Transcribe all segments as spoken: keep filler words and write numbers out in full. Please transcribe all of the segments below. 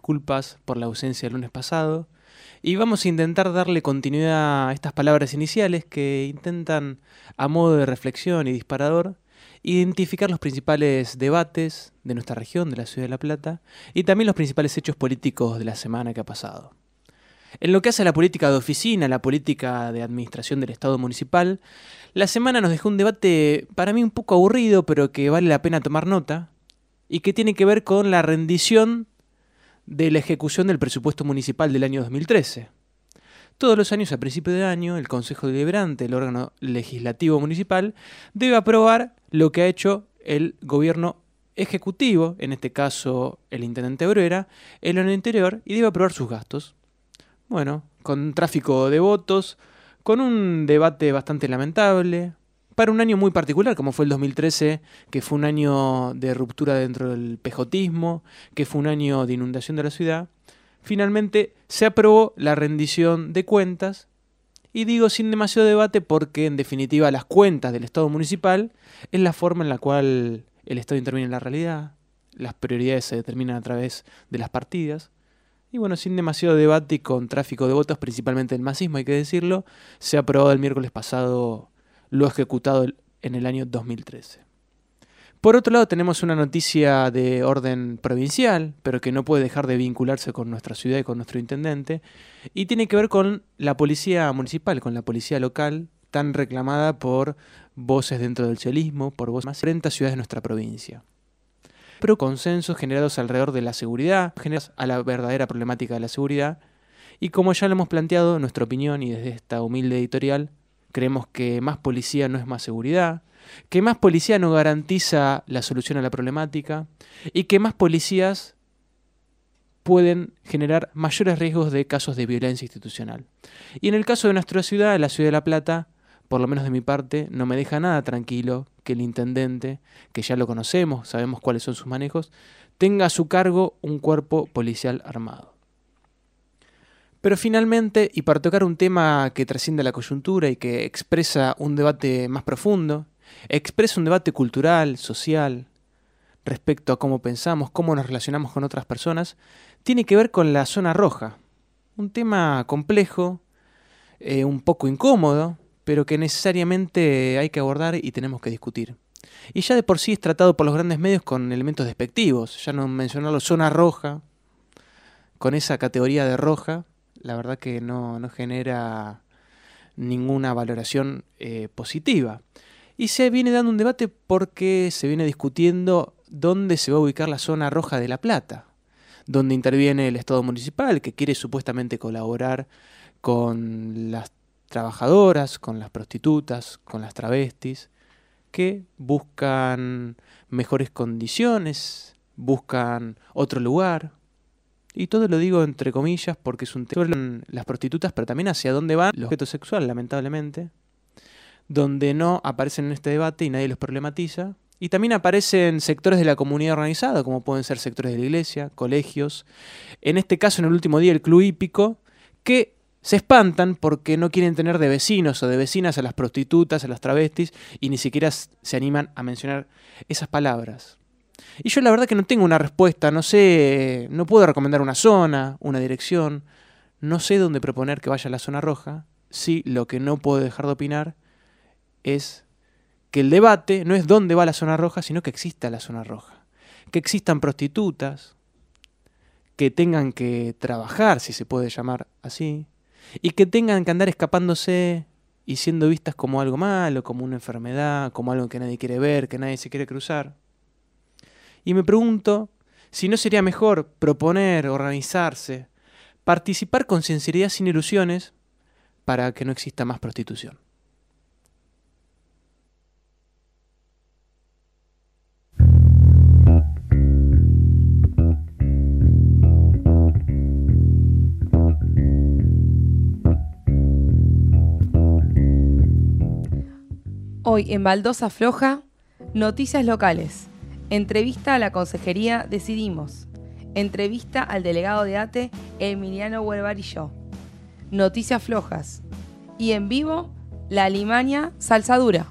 disculpas por la ausencia del lunes pasado y vamos a intentar darle continuidad a estas palabras iniciales que intentan, a modo de reflexión y disparador, identificar los principales debates de nuestra región, de la ciudad de La Plata, y también los principales hechos políticos de la semana que ha pasado. En lo que hace a la política de oficina, la política de administración del Estado municipal, la semana nos dejó un debate para mí un poco aburrido, pero que vale la pena tomar nota, y que tiene que ver con la rendición de la ejecución del presupuesto municipal del año dos mil trece. Todos los años, a principio de año, el Consejo Deliberante, el órgano legislativo municipal, debe aprobar lo que ha hecho el gobierno ejecutivo, en este caso el intendente Bruera, el año anterior, y debe aprobar sus gastos. Bueno, con tráfico de votos, con un debate bastante lamentable, para un año muy particular, como fue el dos mil trece, que fue un año de ruptura dentro del pejotismo, que fue un año de inundación de la ciudad. Finalmente se aprobó la rendición de cuentas, y digo sin demasiado debate porque en definitiva las cuentas del Estado municipal es la forma en la cual el Estado interviene en la realidad, las prioridades se determinan a través de las partidas, y bueno, sin demasiado debate y con tráfico de votos, principalmente el masismo, hay que decirlo, se ha aprobado el miércoles pasado lo ejecutado en el año dos mil trece. Por otro lado, tenemos una noticia de orden provincial, pero que no puede dejar de vincularse con nuestra ciudad y con nuestro intendente, y tiene que ver con la policía municipal, con la policía local, tan reclamada por voces dentro del chavismo, por voces más treinta ciudades de nuestra provincia. Pero consensos generados alrededor de la seguridad, generados a la verdadera problemática de la seguridad, y como ya lo hemos planteado, en nuestra opinión y desde esta humilde editorial, creemos que más policía no es más seguridad, que más policía no garantiza la solución a la problemática y que más policías pueden generar mayores riesgos de casos de violencia institucional. Y en el caso de nuestra ciudad, la ciudad de La Plata, por lo menos de mi parte, no me deja nada tranquilo que el intendente, que ya lo conocemos, sabemos cuáles son sus manejos, tenga a su cargo un cuerpo policial armado. Pero finalmente, y para tocar un tema que trasciende la coyuntura y que expresa un debate más profundo, expresa un debate cultural, social, respecto a cómo pensamos, cómo nos relacionamos con otras personas, tiene que ver con la zona roja. Un tema complejo, eh, un poco incómodo, pero que necesariamente hay que abordar y tenemos que discutir. Y ya de por sí es tratado por los grandes medios con elementos despectivos, ya no mencionarlo zona roja, con esa categoría de roja, la verdad que no, no genera ninguna valoración eh, positiva. Y se viene dando un debate porque se viene discutiendo dónde se va a ubicar la zona roja de La Plata, donde interviene el Estado municipal, que quiere supuestamente colaborar con las trabajadoras, con las prostitutas, con las travestis, que buscan mejores condiciones, buscan otro lugar. Y todo lo digo entre comillas porque es un tema sobre las prostitutas, pero también hacia dónde van los objetos sexuales, lamentablemente, donde no aparecen en este debate y nadie los problematiza. Y también aparecen sectores de la comunidad organizada, como pueden ser sectores de la iglesia, colegios, en este caso en el último día el club hípico, que se espantan porque no quieren tener de vecinos o de vecinas a las prostitutas, a las travestis, y ni siquiera se animan a mencionar esas palabras. Y yo la verdad que no tengo una respuesta, no sé, no puedo recomendar una zona, una dirección, no sé dónde proponer que vaya a la zona roja. Sí, lo que no puedo dejar de opinar es que el debate no es dónde va la zona roja, sino que exista la zona roja. Que existan prostitutas, que tengan que trabajar, si se puede llamar así, y que tengan que andar escapándose y siendo vistas como algo malo, como una enfermedad, como algo que nadie quiere ver, que nadie se quiere cruzar. Y me pregunto si no sería mejor proponer, organizarse, participar con sinceridad sin ilusiones para que no exista más prostitución. Hoy en Baldosa Floja, noticias locales. Entrevista a la Consejería Decidimos. Entrevista al delegado de A T E, Emiliano Huervarillo. Noticias flojas. Y en vivo, la Alimaña Salsa Dura.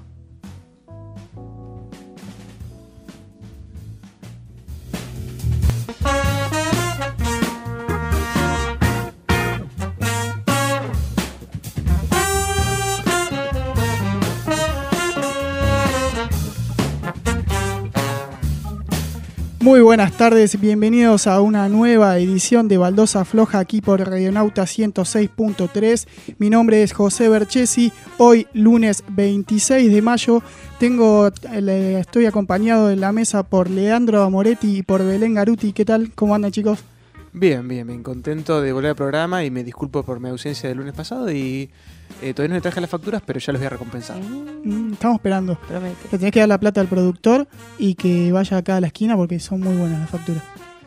Muy buenas tardes, bienvenidos a una nueva edición de Baldosa Floja aquí por Radionauta ciento seis punto tres. Mi nombre es José Berchesi. Hoy, lunes veintiséis de mayo, tengo, le, estoy acompañado en la mesa por Leandro Moretti y por Belén Garuti. ¿Qué tal? ¿Cómo andan, chicos? Bien, bien, bien. Contento de volver al programa y me disculpo por mi ausencia del lunes pasado y eh, todavía no le traje las facturas, pero ya los voy a recompensar. Mm, estamos esperando. Promete. Le tenés que dar la plata al productor y que vaya acá a la esquina porque son muy buenas las facturas.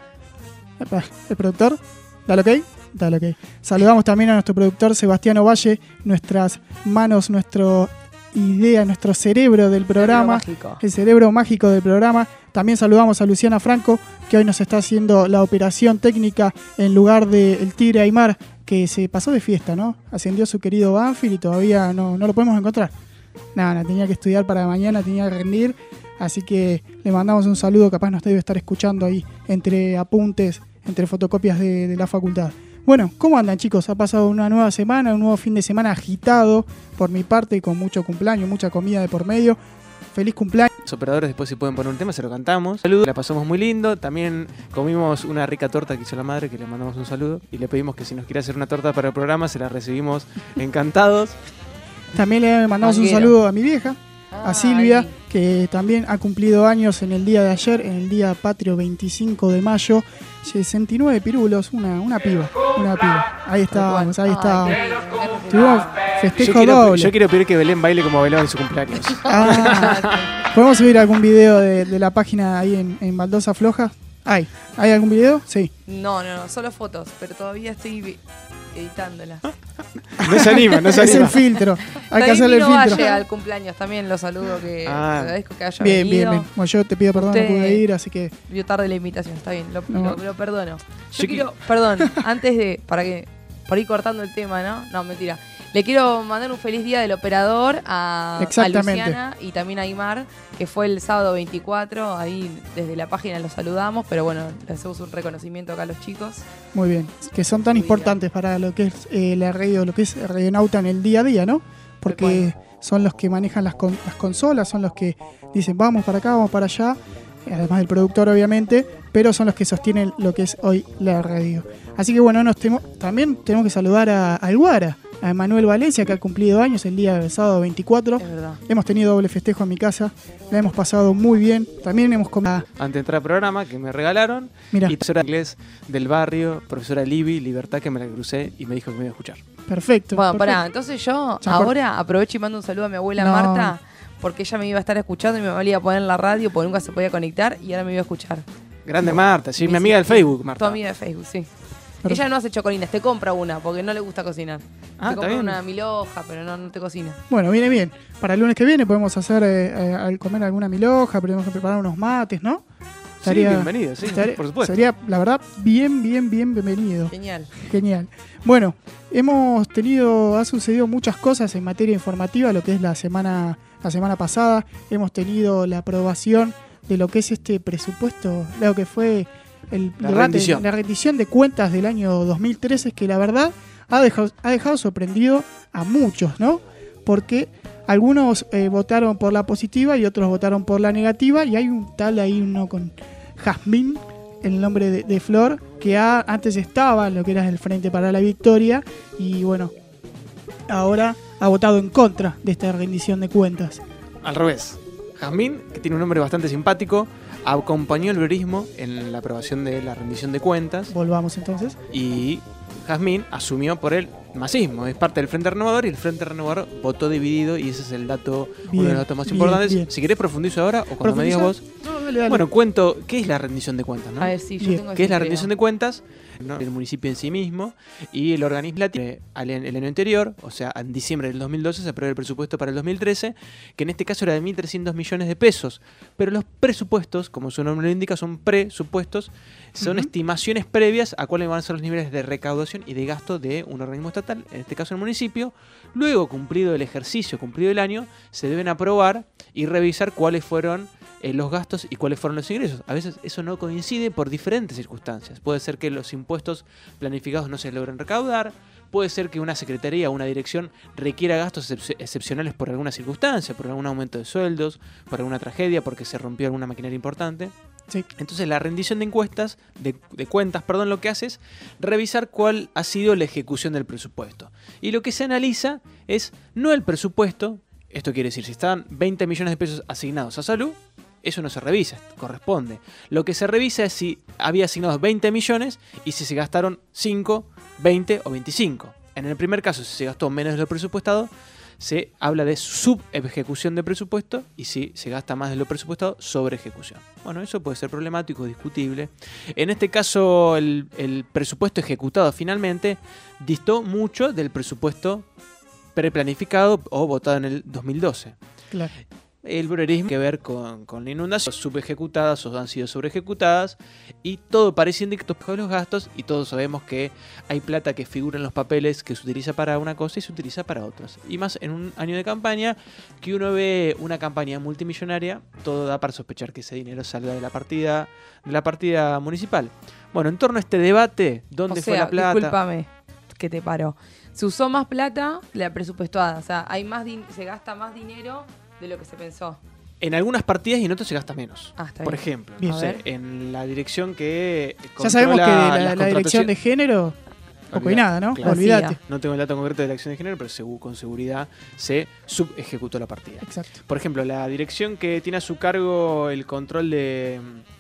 Epa, ¿el productor? ¿Dale ok? Dale ok. Saludamos también a nuestro productor Sebastián Ovalle, nuestras manos, nuestra idea, nuestro cerebro del programa. Cerebro mágico. El cerebro mágico del programa. También saludamos a Luciana Franco, que hoy nos está haciendo la operación técnica en lugar del Tigre Aymar, que se pasó de fiesta, ¿no? Ascendió su querido Banfield y todavía no, no lo podemos encontrar. Nada, no, tenía que estudiar para mañana, tenía que rendir. Así que le mandamos un saludo, capaz nos debe estar escuchando ahí entre apuntes, entre fotocopias de, de la facultad. Bueno, ¿cómo andan, chicos? Ha pasado una nueva semana, un nuevo fin de semana agitado por mi parte, con mucho cumpleaños, mucha comida de por medio. Feliz cumpleaños. Los operadores después si pueden poner un tema, se lo cantamos. Saludos, la pasamos muy lindo. También comimos una rica torta que hizo la madre, que le mandamos un saludo. Y le pedimos que si nos quiere hacer una torta para el programa, se la recibimos encantados. También le mandamos Manguero. un saludo a mi vieja, a Silvia, Ay. que también ha cumplido años en el día de ayer, en el día patrio veinticinco de mayo. sesenta y nueve pirulos, una, una piba, una piba. Ahí estábamos, ahí Ay, estábamos. qué lindo, me encanta ese Tuvimos tema. Yo festejo quiero, doble. yo quiero pedir que Belén baile como bailaba en su cumpleaños. Ah, ¿podemos subir algún video de, de la página ahí en, en Baldosa Floja? ¿Hay? ¿Hay algún video? Sí. No, no, no, solo fotos, pero todavía estoy vi- editándolas. No se anima, no se Es el anima. filtro. Hay que También hacerle el vino filtro. Valle al cumpleaños, también lo saludo, que Ah. agradezco que haya Bien, bien, venido. bien. Bueno, yo te pido perdón, Usted- no pude ir, así que... Vio tarde la invitación, está bien, lo, No. lo- lo perdono. Yo Yo quiero, perdón, antes de, para que, por ir cortando el tema, ¿no? No, mentira. Le quiero mandar un feliz día del operador a, a Exactamente. Luciana y también a Aymar, que fue el sábado veinticuatro, ahí desde la página los saludamos, pero bueno, le hacemos un reconocimiento acá a los chicos. Muy bien. Que son tan Muy bien. importantes para lo que es eh, la radio, lo que es Radionauta en el día a día, ¿no? Porque son los que manejan las, con- las consolas, son los que dicen vamos para acá, vamos para allá, además del productor obviamente, pero son los que sostienen lo que es hoy la radio. Así que bueno, nos temo- también tenemos que saludar a, a Guara, a Manuel Valencia, que ha cumplido años el día del sábado veinticuatro. Es verdad. Hemos tenido doble festejo en mi casa, la hemos pasado muy bien. También hemos comido... Antes de entrar al programa, que me regalaron. Mira, Y profesora de inglés del barrio, profesora Libby, Libertad, que me la crucé y me dijo que me iba a escuchar. perfecto. Bueno, perfecto. pará, entonces yo Ya, por- ahora aprovecho y mando un saludo a mi abuela No. Marta, porque ella me iba a estar escuchando y me iba a poner en la radio porque nunca se podía conectar y ahora me iba a escuchar. Grande Marta, sí, mi Sí, amiga sí. del Facebook, Tu Marta. amiga de Facebook, sí. Perfecto. Ella no hace chocolinas, te compra una porque no le gusta cocinar. Ah, te está compra bien. una milhoja, pero no, no te cocina. Bueno, viene bien. Para el lunes que viene podemos hacer, eh, eh, al comer alguna milhoja, podemos preparar unos mates, ¿no? Sí, bienvenido, sí, estaría- por supuesto. Sería, la verdad, bien, bien, bien bienvenido. Genial. Genial. Bueno, hemos tenido, ha sucedido muchas cosas en materia informativa, lo que es la semana, la semana pasada. Hemos tenido la aprobación de lo que es este presupuesto, lo que fue el La debate, rendición. la rendición de cuentas del año dos mil trece, que la verdad ha dejado, ha dejado sorprendido a muchos, ¿no? Porque algunos eh, votaron por la positiva y otros votaron por la negativa, y hay un tal ahí, uno con Jazmín, el nombre de, de Flor, que ha, antes estaba en lo que era el Frente para la Victoria, y bueno, ahora ha votado en contra de esta rendición de cuentas. Al revés. Jazmín, que tiene un nombre bastante simpático, acompañó el verismo en la aprobación de la rendición de cuentas Volvamos entonces. y Jazmín asumió por el masismo. Es parte del Frente Renovador y el Frente Renovador votó dividido y ese es el dato, Bien, uno de los datos más bien, importantes. bien. Si querés profundizo ahora o cuando me digas vos. No, dale, dale. Bueno, cuento, ¿qué es la rendición de cuentas? ¿no? A ver, sí, yo Bien. tengo ¿Qué es la esa rendición idea. de cuentas? ¿No? El municipio en sí mismo y el organismo tiene al- el año anterior, o sea, en diciembre del dos mil doce se aprobó el presupuesto para el dos mil trece, que en este caso era de mil trescientos millones de pesos. Pero los presupuestos, como su nombre lo indica, son presupuestos, son Ujú. estimaciones previas a cuáles van a ser los niveles de recaudación y de gasto de un organismo estatal, en este caso el municipio. Luego, cumplido el ejercicio, cumplido el año, se deben aprobar y revisar cuáles fueron eh, los gastos y cuáles fueron los ingresos. A veces eso no coincide por diferentes circunstancias. Puede ser que los impuestos planificados no se logren recaudar, puede ser que una secretaría o una dirección requiera gastos excep- excepcionales por alguna circunstancia, por algún aumento de sueldos, por alguna tragedia, porque se rompió alguna maquinaria importante. Sí. Entonces la rendición de encuestas, de, de cuentas, perdón, lo que hace es revisar cuál ha sido la ejecución del presupuesto. Y lo que se analiza es no el presupuesto, esto quiere decir, si están veinte millones de pesos asignados a salud, eso no se revisa, corresponde. Lo que se revisa es si había asignados veinte millones y si se gastaron cinco, veinte o veinticinco. En el primer caso, si se gastó menos de lo presupuestado, se habla de subejecución de presupuesto, y si se gasta más de lo presupuestado, sobre ejecución. Bueno, eso puede ser problemático, discutible. En este caso, el, el presupuesto ejecutado finalmente distó mucho del presupuesto preplanificado o votado en el dos mil doce. Claro. El bruerismo tiene que ver con, con la inundación, subejecutadas o han sido sobreejecutadas, y todo parece indicar que los gastos, y todos sabemos que hay plata que figura en los papeles que se utiliza para una cosa y se utiliza para otras. Y más en un año de campaña, que uno ve una campaña multimillonaria, todo da para sospechar que ese dinero salga de la partida, de la partida municipal. Bueno, en torno a este debate, ¿dónde o fue sea, la plata? Discúlpame que te paro. Se usó más plata de la presupuestada, o sea, hay más din- se gasta más dinero de lo que se pensó. En algunas partidas y en otras se gasta menos. Ah, está Por bien. ejemplo, Bien. no A sé, ver. en la dirección que Ya sabemos que controla la, las la dirección de contrataciones- género, poco y Olvidate, nada, ¿no? claro. Olvídate. No tengo el dato concreto de la acción de género, pero segu- con seguridad se subejecutó la partida. Exacto. Por ejemplo, la dirección que tiene a su cargo el control de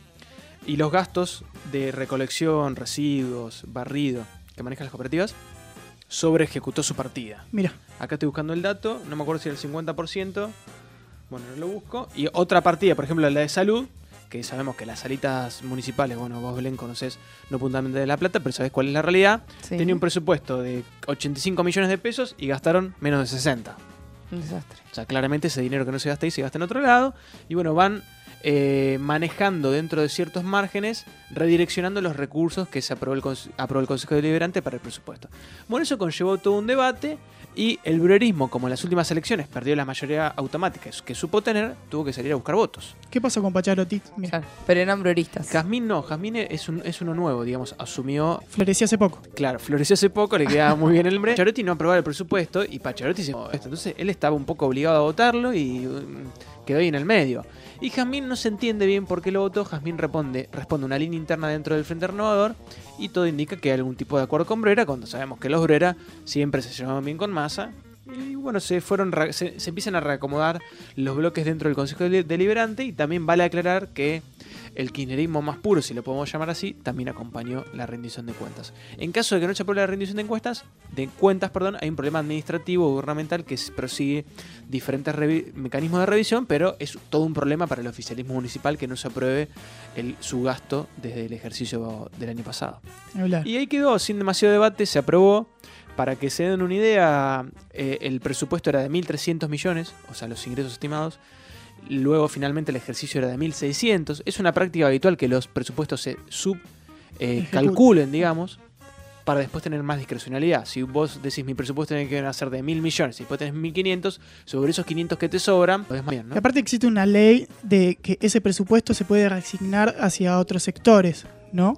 mm, y los gastos de recolección, residuos, barrido que manejan las cooperativas, sobre ejecutó su partida. Mira, Acá estoy buscando el dato, no me acuerdo si era el cincuenta por ciento. Bueno, no lo busco. Y otra partida, por ejemplo, la de salud, que sabemos que las salitas municipales, bueno, vos, Belén, conocés no puntualmente de La Plata, pero sabés cuál es la realidad. Sí. Tenía un presupuesto de ochenta y cinco millones de pesos y gastaron menos de sesenta. Un desastre. O sea, claramente ese dinero que no se gasta ahí se gasta en otro lado. Y bueno, van eh, manejando dentro de ciertos márgenes, redireccionando los recursos que se aprobó el, conse- aprobó el Consejo Deliberante para el presupuesto. Bueno, eso conllevó todo un debate, y el bruerismo, como en las últimas elecciones perdió la mayoría automática que supo tener, tuvo que salir a buscar votos. ¿qué pasó con Pacharotti? Mira, Claro, pero eran brueristas. Jazmín no, Jazmín es, un, es uno nuevo, digamos, asumió. floreció hace poco. Claro, floreció hace poco, le quedaba muy bien el nombre. Pacharotti no aprobaba el presupuesto y Pacharotti se... Entonces él estaba un poco obligado a votarlo y um, quedó ahí en el medio. Y Jazmín no se entiende bien por qué lo votó. Jazmín responde, responde una línea interna dentro del Frente Renovador, y todo indica que hay algún tipo de acuerdo con Brera, cuando sabemos que los Brera siempre se llevaban bien con Massa. Y bueno, se fueron re- se, se empiezan a reacomodar los bloques dentro del Consejo Deli- Deliberante, y también vale aclarar que el kirchnerismo más puro, si lo podemos llamar así, también acompañó la rendición de cuentas. En caso de que no se apruebe la rendición de encuestas, de cuentas, perdón, hay un problema administrativo gubernamental que se prosigue diferentes revi- mecanismos de revisión, pero es todo un problema para el oficialismo municipal que no se apruebe el, su gasto desde el ejercicio del año pasado. Ni hablar. Y ahí quedó, sin demasiado debate, se aprobó. Para que se den una idea, eh, el presupuesto era de mil trescientos millones, o sea, los ingresos estimados. Luego, finalmente, el ejercicio era de mil seiscientos. Es una práctica habitual que los presupuestos se subcalculen, eh, digamos, para después tener más discrecionalidad. Si vos decís mi presupuesto tiene que ser de mil millones y después tenés mil quinientos, sobre esos quinientos que te sobran, podés más bien, ¿no? Y aparte existe una ley de que ese presupuesto se puede reasignar hacia otros sectores, ¿no?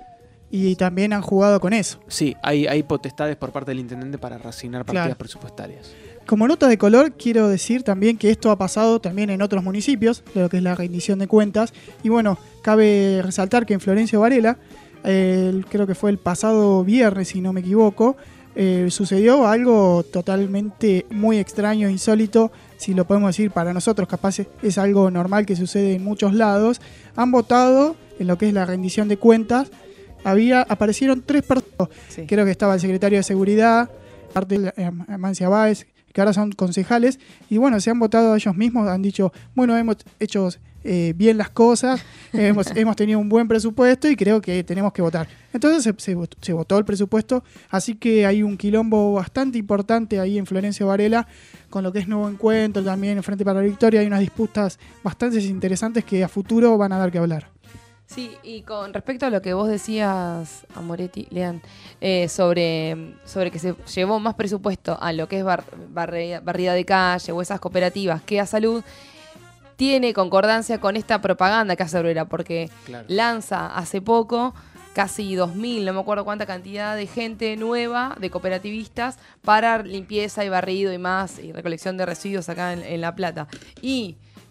Y también han jugado con eso. Sí, hay, hay potestades por parte del intendente para reasignar partidas Claro. presupuestarias. Como nota de color, quiero decir también que esto ha pasado también en otros municipios, de lo que es la rendición de cuentas. Y bueno, cabe resaltar que en Florencio Varela, eh, creo que fue el pasado viernes, si no me equivoco, eh, sucedió algo totalmente muy extraño, insólito, si lo podemos decir para nosotros, capaz es algo normal que sucede en muchos lados. Han votado en lo que es la rendición de cuentas. Había, aparecieron tres personas. Sí. Creo que estaba el secretario de Seguridad, parte de eh, Amancia Báez, que ahora son concejales, y bueno, se han votado ellos mismos, han dicho, bueno, hemos hecho eh, bien las cosas, hemos, hemos tenido un buen presupuesto y creo que tenemos que votar. Entonces se, se, votó, se votó el presupuesto, así que hay un quilombo bastante importante ahí en Florencio Varela, con lo que es Nuevo Encuentro, también en Frente para la Victoria, hay unas disputas bastante interesantes que a futuro van a dar que hablar. Sí, y con respecto a lo que vos decías, Amoretti, Lean, eh, sobre, sobre que se llevó más presupuesto a lo que es bar, barrida, barrida de calle o esas cooperativas que a salud, tiene concordancia con esta propaganda que hace Brera, porque Claro. lanza hace poco casi dos mil, no me acuerdo cuánta cantidad de gente nueva, de cooperativistas, para limpieza y barrido y más, y recolección de residuos acá en, en La Plata. Y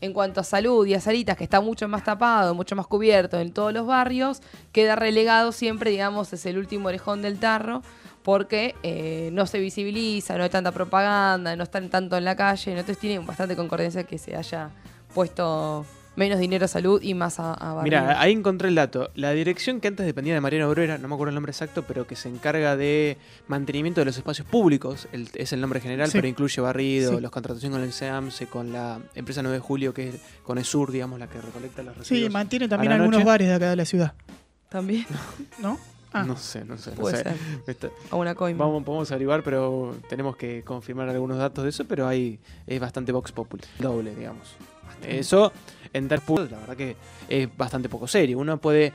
en cuanto a salud y a Salitas, que está mucho más tapado, mucho más cubierto en todos los barrios, queda relegado siempre, digamos, es el último orejón del tarro, porque eh, no se visibiliza, no hay tanta propaganda, no están tanto en la calle, entonces tiene bastante concordancia que se haya puesto menos dinero a salud y más a, a barrios. Mira, ahí encontré el dato. La dirección que antes dependía de Mariano Bruera, no me acuerdo el nombre exacto, pero que se encarga de mantenimiento de los espacios públicos, el, es el nombre general, Sí. pero incluye barrido, Sí. los contrataciones con el SEAMSE, con la empresa nueve de julio, que es con ESUR, digamos, la que recolecta los residuos. Sí, mantiene también a la algunos noche. bares de acá de la ciudad, También ¿no? Ah, No sé, no sé. No puede sé. ser, Está- a una coima. Vamos, podemos averiguar, pero tenemos que confirmar algunos datos de eso, pero ahí es bastante Vox Populi, doble, digamos. Eso, en dar público, la verdad que es bastante poco serio. Uno puede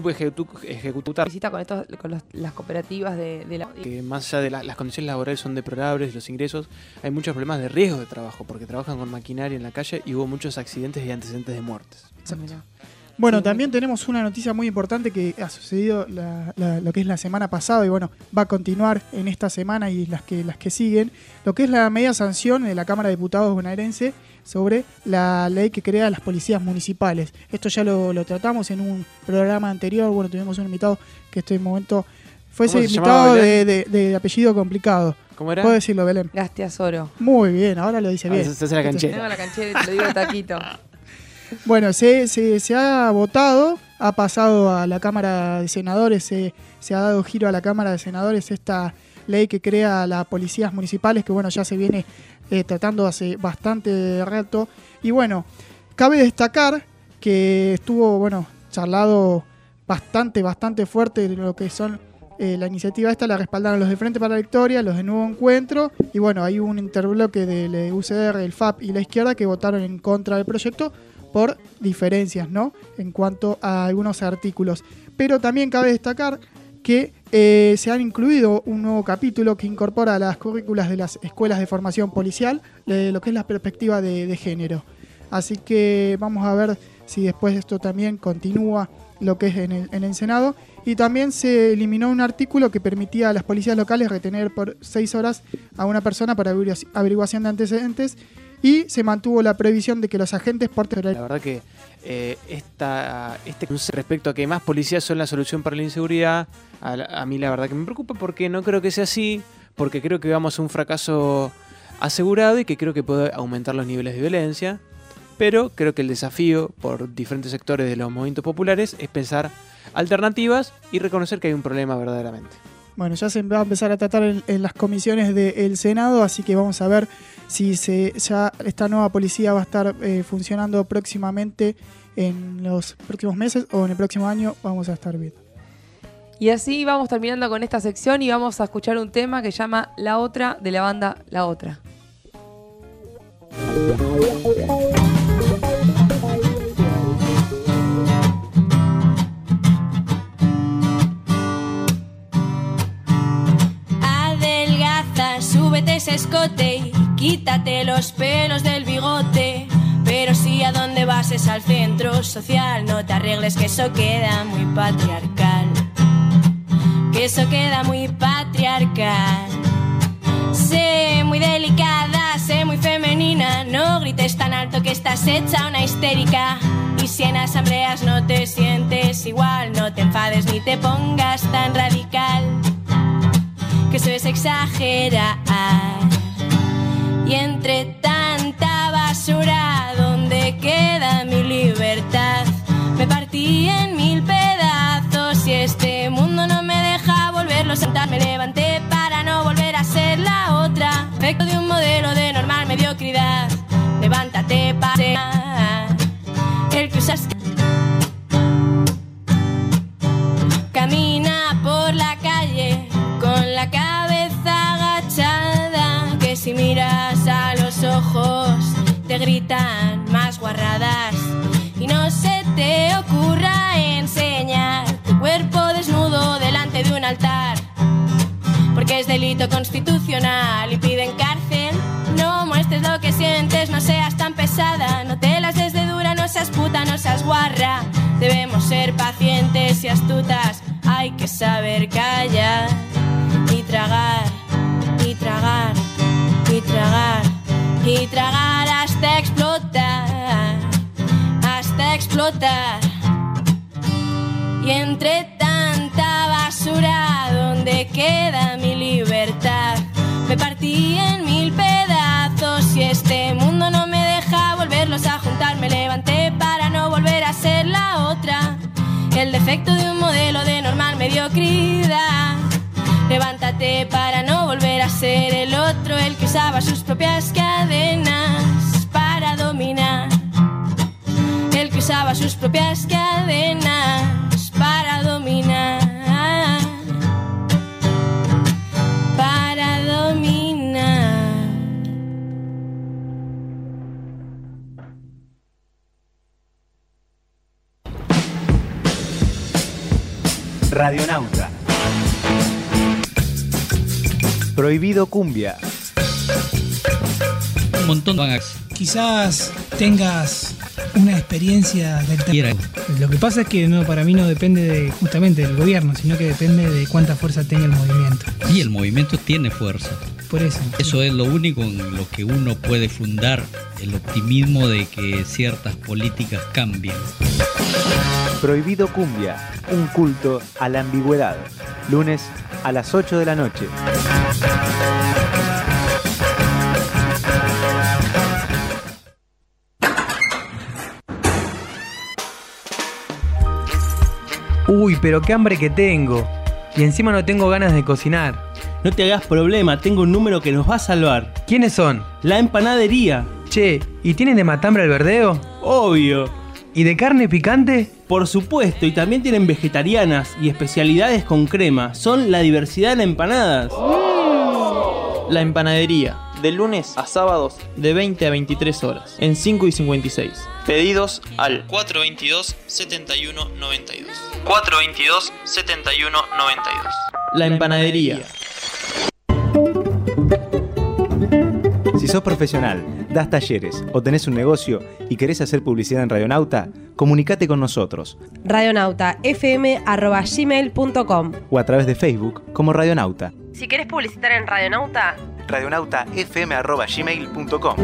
subejecutar Visita con, estos, con los- las cooperativas de, de la... que más allá de la- las condiciones laborales son deplorables, los ingresos, hay muchos problemas de riesgo de trabajo, porque trabajan con maquinaria en la calle y hubo muchos accidentes y antecedentes de muertes. Mirá. Bueno, Sí. también tenemos una noticia muy importante que ha sucedido la- la- lo que es la semana pasada y bueno, va a continuar en esta semana y las que, las que siguen, lo que es la media sanción de la Cámara de Diputados bonaerense sobre la ley que crea las policías municipales. Esto ya lo, lo tratamos en un programa anterior, bueno, tuvimos un invitado que este momento fue ese ¿Cómo se llamaba, invitado de, Belén? de- de apellido complicado. ¿Cómo era? Puedo decirlo, Belén. Gastia Oro. Muy bien, ahora lo dice Ah, bien. se- se hace la canchera. Tengo la canchera y te lo digo de taquito. Bueno, se, se, se ha votado, ha pasado a la Cámara de Senadores, se, se ha dado giro a la Cámara de Senadores esta ley que crea las policías municipales, que bueno, ya se viene eh, tratando hace bastante rato. Y bueno, cabe destacar que estuvo, bueno, charlado bastante, bastante fuerte de lo que son eh, la iniciativa esta, la respaldaron los de Frente para la Victoria, los de Nuevo Encuentro, y bueno, hay un interbloque del U C R, el F A P y la izquierda que votaron en contra del proyecto por diferencias, ¿no? En cuanto a algunos artículos. Pero también cabe destacar que eh, se han incluido un nuevo capítulo que incorpora a las currículas de las escuelas de formación policial eh, lo que es la perspectiva de, de género. Así que vamos a ver si después de esto también continúa lo que es en el, en el Senado. Y también se eliminó un artículo que permitía a las policías locales retener por seis horas a una persona para averigua- averiguación de antecedentes. Y se mantuvo la prohibición de que los agentes porten... La verdad que eh, esta, este concepto respecto a que más policías son la solución para la inseguridad, a, la- a mí la verdad que me preocupa porque no creo que sea así, porque creo que vamos a un fracaso asegurado y que creo que puede aumentar los niveles de violencia, pero creo que el desafío por diferentes sectores de los movimientos populares es pensar alternativas y reconocer que hay un problema verdaderamente. Bueno, ya se va a empezar a tratar en, en las comisiones del Senado, así que vamos a ver si se, ya esta nueva policía va a estar eh, funcionando próximamente en los próximos meses o en el próximo año, vamos a estar viendo. Y así vamos terminando con esta sección y vamos a escuchar un tema que se llama La Otra, de la banda La Otra. Adelgaza, súbete ese escote y quítate los pelos del bigote. Pero si a dónde vas es al centro social, no te arregles que eso queda muy patriarcal. Que eso queda muy patriarcal. Sé muy delicada, sé muy femenina, no grites tan alto que estás hecha una histérica. Y si en asambleas no te sientes igual, no te enfades ni te pongas tan radical. Que eso es exagerar. Y entre tanta basura, ¿dónde queda mi libertad? Me partí en mil pedazos y este mundo no me deja volverlo a sentar. Me levanté para no volver a ser la otra, efecto de un modelo de normal mediocridad. Levántate para ser el que usas. Camina por la calle con la cabeza agachada, que si miras a los ojos te gritan más guarradas. Y no se te ocurra enseñar tu cuerpo desnudo delante de un altar, porque es delito constitucional y piden cárcel. No muestres lo que sientes, no seas tan pesada, no te las des de dura, no seas puta, no seas guarra. Debemos ser pacientes y astutas, hay que saber callar y tragar, y tragar, y tragar, y tragar hasta explotar. votar. Y entre tanta basura, ¿dónde queda mi libertad? Me partí en mil pedazos y este mundo no me deja volverlos a juntar. Me levanté para no volver a ser la otra, el defecto de un modelo de normal mediocridad. Levántate para no volver a ser el otro, el que usaba sus propias cadenas para dominar. El que usaba sus propias cadenas para dominar. Para dominar. Radionauta. Prohibido cumbia. Un montón van a... Quizás tengas una experiencia del terreno. Lo que pasa es que no, para mí no depende de, justamente del gobierno, sino que depende de cuánta fuerza tenga el movimiento. Y el movimiento tiene fuerza. Por eso. Eso es lo único en lo que uno puede fundar el optimismo de que ciertas políticas cambien. Prohibido cumbia, un culto a la ambigüedad. Lunes a las ocho de la noche. Uy, pero qué hambre que tengo. Y encima no tengo ganas de cocinar. No te hagas problema, tengo un número que nos va a salvar. ¿Quiénes son? La empanadería. Che, ¿y tienen de matambre al verdeo? Obvio. ¿Y de carne picante? Por supuesto, y también tienen vegetarianas y especialidades con crema. Son la diversidad en empanadas. La empanadería, de lunes a sábados, de veinte a veintitrés horas, en cinco y cincuenta y seis. Pedidos al cuatro veintidós, setenta y uno noventa y dos. cuatro veintidós, setenta y uno noventa y dos. La empanadería. Si sos profesional, das talleres o tenés un negocio y querés hacer publicidad en Radionauta, comunicate con nosotros. radionauta f m arroba gmail punto com O a través de Facebook como Radionauta. Si querés publicitar en Radionauta, radionauta f m arroba gmail punto com.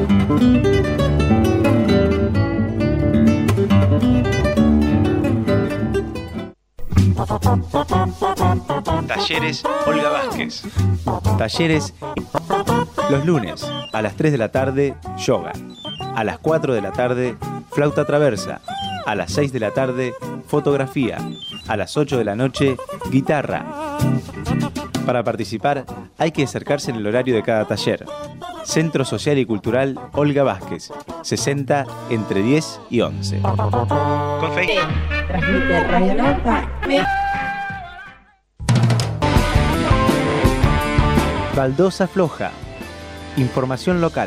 Talleres Olga Vázquez. Talleres los lunes a las tres de la tarde, yoga. A las cuatro de la tarde, flauta traversa. A las seis de la tarde, fotografía. A las ocho de la noche, guitarra. Para participar, hay que acercarse en el horario de cada taller. Centro Social y Cultural Olga Vázquez, sesenta entre diez y once. Con Facebook. transmite Radionauta. Baldosa Floja. Información local.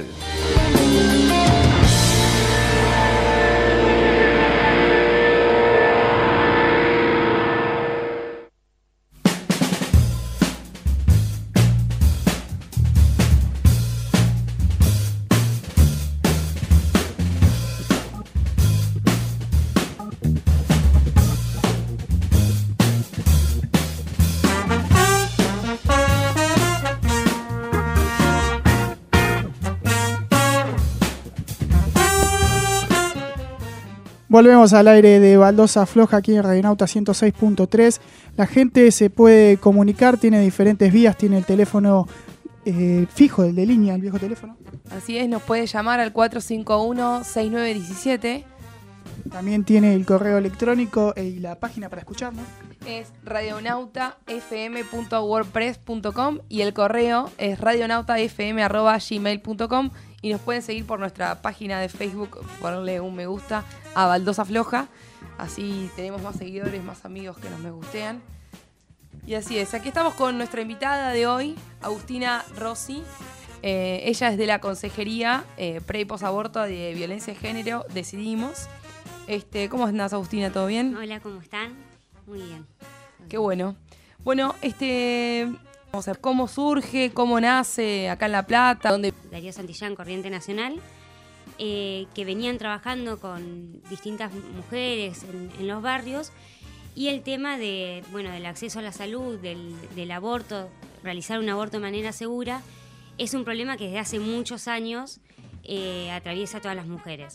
Volvemos al aire de Baldosa Floja aquí en Radionauta ciento seis punto tres. La gente se puede comunicar, tiene diferentes vías, tiene el teléfono eh, fijo, el de línea, el viejo teléfono. Así es, nos puede llamar al cuatro cinco uno, seis nueve uno siete. También tiene el correo electrónico y la página para escucharnos. Es radionauta f m punto wordpress punto com y el correo es radionauta f m arroba gmail punto com. Y nos pueden seguir por nuestra página de Facebook, ponerle un me gusta a Baldosa Floja. Así tenemos más seguidores, más amigos que nos me gustean. Y así es, aquí estamos con nuestra invitada de hoy, Agustina Rossi. Eh, ella es de la Consejería eh, Pre y Posaborto de Violencia de Género, Decidimos. Este, ¿Cómo andás, Agustina? ¿Todo bien? Hola, ¿cómo están? Muy bien. Qué bueno. Bueno, este... Vamos a ver cómo surge, cómo nace acá en La Plata, donde Darío Santillán, Corriente Nacional, eh, que venían trabajando con distintas mujeres en, en los barrios, y el tema de, bueno, del acceso a la salud, del, del aborto, realizar un aborto de manera segura, es un problema que desde hace muchos años eh, atraviesa a todas las mujeres.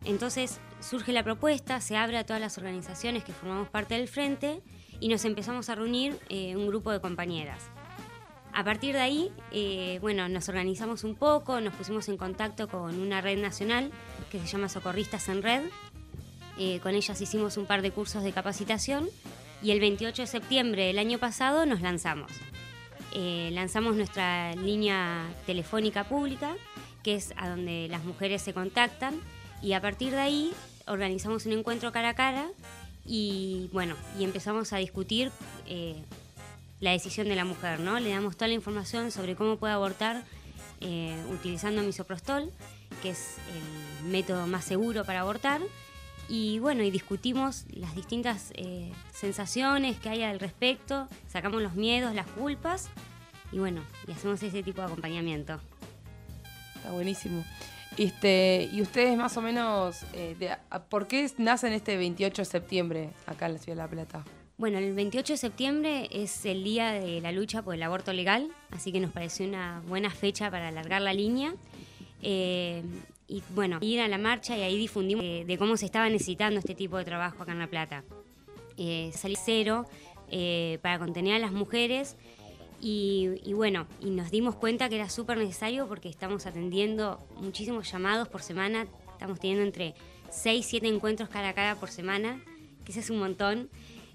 Entonces surge la propuesta, se abre a todas las organizaciones que formamos parte del frente y nos empezamos a reunir eh, un grupo de compañeras. A partir de ahí, eh, bueno, nos organizamos un poco, nos pusimos en contacto con una red nacional que se llama Socorristas en Red. Eh, con ellas hicimos un par de cursos de capacitación y el veintiocho de septiembre del año pasado nos lanzamos. Eh, lanzamos nuestra línea telefónica pública, que es a donde las mujeres se contactan, y a partir de ahí organizamos un encuentro cara a cara y, bueno, y empezamos a discutir eh, la decisión de la mujer, ¿no? Le damos toda la información sobre cómo puede abortar eh, utilizando misoprostol, que es el método más seguro para abortar. Y bueno, y discutimos las distintas eh, sensaciones que hay al respecto, sacamos los miedos, las culpas, y bueno, y hacemos ese tipo de acompañamiento. Está buenísimo. Este, y ustedes más o menos, eh, de, ¿por qué nacen este veintiocho de septiembre acá en la Ciudad de La Plata? Bueno, el veintiocho de septiembre es el día de la lucha por el aborto legal, así que nos pareció una buena fecha para alargar la línea. Eh, y bueno, ir a la marcha y ahí difundimos de, de cómo se estaba necesitando este tipo de trabajo acá en La Plata. Eh, salí cero eh, para contener a las mujeres y, y bueno, y nos dimos cuenta que era súper necesario porque estamos atendiendo muchísimos llamados por semana, estamos teniendo entre seis, siete encuentros cara a cara por semana, que ese es un montón.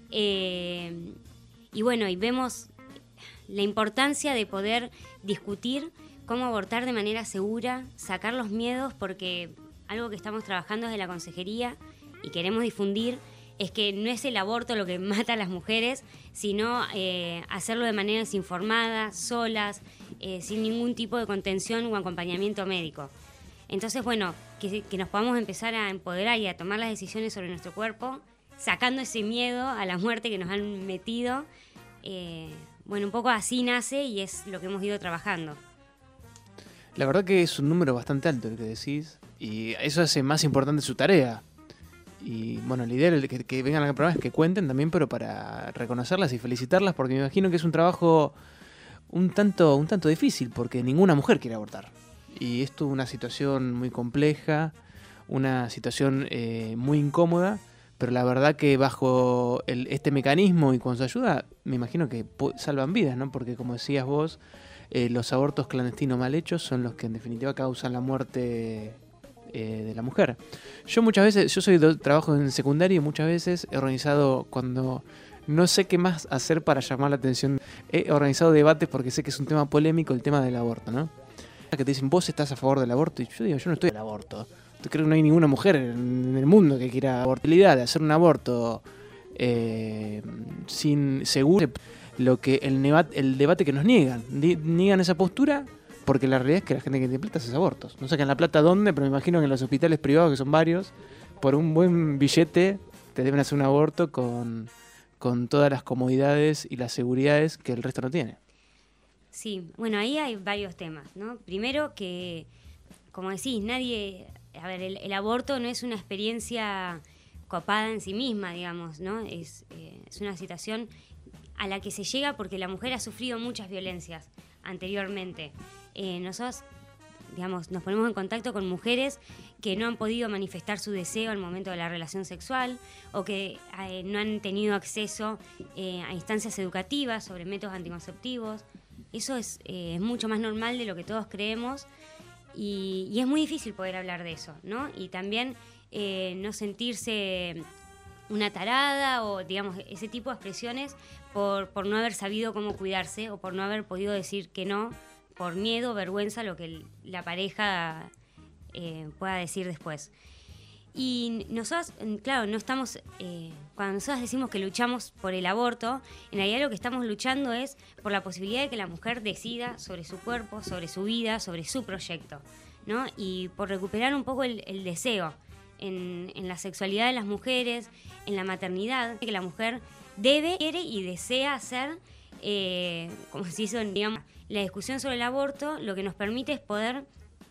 Eh, y bueno, y vemos la importancia de poder discutir cómo abortar de manera segura, sacar los miedos, porque algo que estamos trabajando desde la consejería y queremos difundir es que no es el aborto lo que mata a las mujeres, sino eh, hacerlo de manera desinformada, solas, eh, sin ningún tipo de contención o acompañamiento médico. Entonces, bueno, que, que nos podamos empezar a empoderar y a tomar las decisiones sobre nuestro cuerpo, sacando ese miedo a la muerte que nos han metido. Eh, bueno, un poco así nace y es lo que hemos ido trabajando. La verdad que es un número bastante alto el que decís, y eso hace más importante su tarea. Y bueno, la idea de que, que vengan al programa es que cuenten también, pero para reconocerlas y felicitarlas, porque me imagino que es un trabajo un tanto, un tanto difícil, porque ninguna mujer quiere abortar. Y esto es una situación muy compleja, una situación eh, muy incómoda, pero la verdad que bajo el, este mecanismo y con su ayuda, me imagino que salvan vidas, ¿no? Porque como decías vos, eh, los abortos clandestinos mal hechos son los que en definitiva causan la muerte eh, de la mujer. Yo muchas veces, yo soy de, trabajo en secundaria y muchas veces he organizado, cuando no sé qué más hacer para llamar la atención, he organizado debates porque sé que es un tema polémico el tema del aborto, ¿no? Que te dicen, vos estás a favor del aborto, y yo digo, yo no estoy del aborto. Yo creo que no hay ninguna mujer en el mundo que quiera abortilidad, de hacer un aborto eh, sin seguro. Lo que el, debate, el debate que nos niegan, niegan esa postura, porque la realidad es que la gente que tiene plata hace abortos. No sacan la plata dónde, pero me imagino que en los hospitales privados, que son varios, por un buen billete te deben hacer un aborto con, con todas las comodidades y las seguridades que el resto no tiene. Sí, bueno, ahí hay varios temas, ¿no? Primero que, como decís, nadie... A ver, el, el aborto no es una experiencia copada en sí misma, digamos, ¿no? Es, eh, es una situación a la que se llega porque la mujer ha sufrido muchas violencias anteriormente. Eh, nosotros, digamos, nos ponemos en contacto con mujeres que no han podido manifestar su deseo al momento de la relación sexual o que eh, no han tenido acceso eh, a instancias educativas sobre métodos anticonceptivos. Eso es, eh, es mucho más normal de lo que todos creemos. Y, y es muy difícil poder hablar de eso, ¿no? Y también eh, no sentirse una tarada o, digamos, ese tipo de expresiones por, por no haber sabido cómo cuidarse o por no haber podido decir que no, por miedo, vergüenza, lo que el, la pareja eh, pueda decir después. Y nosotros, claro, no estamos, eh, cuando nosotros decimos que luchamos por el aborto, en realidad lo que estamos luchando es por la posibilidad de que la mujer decida sobre su cuerpo, sobre su vida, sobre su proyecto, ¿no? Y por recuperar un poco el, el deseo en, en la sexualidad de las mujeres, en la maternidad, que la mujer debe, quiere y desea hacer, eh, como se hizo en, digamos, la discusión sobre el aborto, lo que nos permite es poder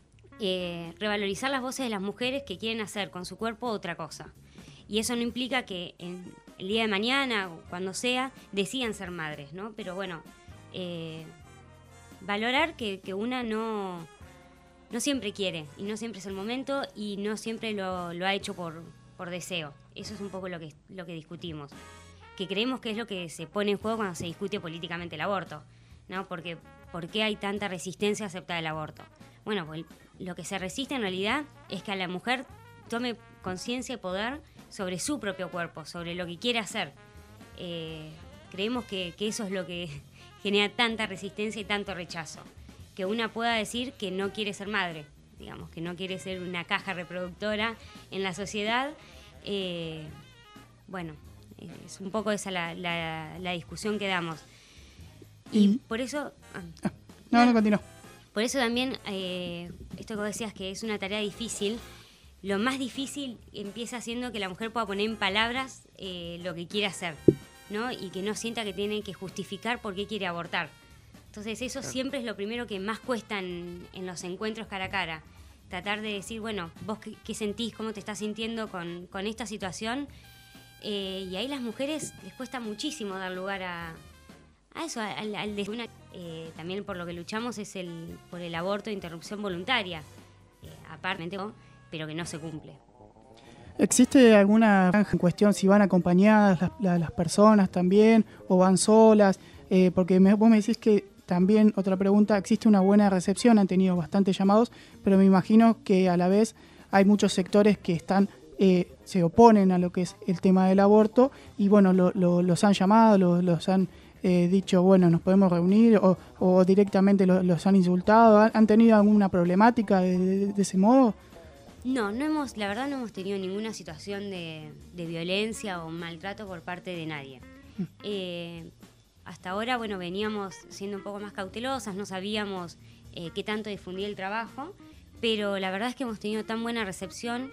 Eh, revalorizar las voces de las mujeres que quieren hacer con su cuerpo otra cosa. Y eso no implica que en el día de mañana o cuando sea decidan ser madres, ¿no? Pero bueno, eh, valorar que, que una no, no siempre quiere y no siempre es el momento y no siempre lo, lo ha hecho por, por deseo. Eso es un poco lo que, lo que discutimos, que creemos que es lo que se pone en juego cuando se discute políticamente el aborto, ¿no? Porque ¿por qué hay tanta resistencia a aceptar el aborto? Bueno, pues lo que se resiste en realidad es que a la mujer tome conciencia y poder sobre su propio cuerpo, sobre lo que quiere hacer. Eh, creemos que, que eso es lo que genera tanta resistencia y tanto rechazo. Que una pueda decir que no quiere ser madre, digamos, que no quiere ser una caja reproductora en la sociedad. Eh, bueno, es un poco esa la, la, la discusión que damos. Y mm. por eso... Ah, no, no, continúo. Por eso también, eh, esto que vos decías que es una tarea difícil, lo más difícil empieza siendo que la mujer pueda poner en palabras eh, lo que quiere hacer, ¿no? Y que no sienta que tiene que justificar por qué quiere abortar. Entonces eso claro. siempre es lo primero que más cuesta en, en los encuentros cara a cara. Tratar de decir, bueno, vos qué, qué sentís, cómo te estás sintiendo con, con esta situación. Eh, y ahí las mujeres les cuesta muchísimo dar lugar a, a eso, al, al de una, eh, también por lo que luchamos es el por el aborto de interrupción voluntaria, eh, aparte, pero que no se cumple. ¿Existe alguna en cuestión si van acompañadas las, las, las personas también o van solas? Eh, porque me, vos me decís que también, otra pregunta, existe una buena recepción, han tenido bastantes llamados, pero me imagino que a la vez hay muchos sectores que están eh, se oponen a lo que es el tema del aborto y bueno, lo, lo, los han llamado, lo, los han eh, dicho, bueno, nos podemos reunir o, o directamente lo, los han insultado. ¿Han, ¿Han tenido alguna problemática de, de, de ese modo? No, no hemos, la verdad no hemos tenido ninguna situación de, de violencia o maltrato por parte de nadie. Mm. Eh, hasta ahora, bueno, veníamos siendo un poco más cautelosas, no sabíamos eh, qué tanto difundía el trabajo, pero la verdad es que hemos tenido tan buena recepción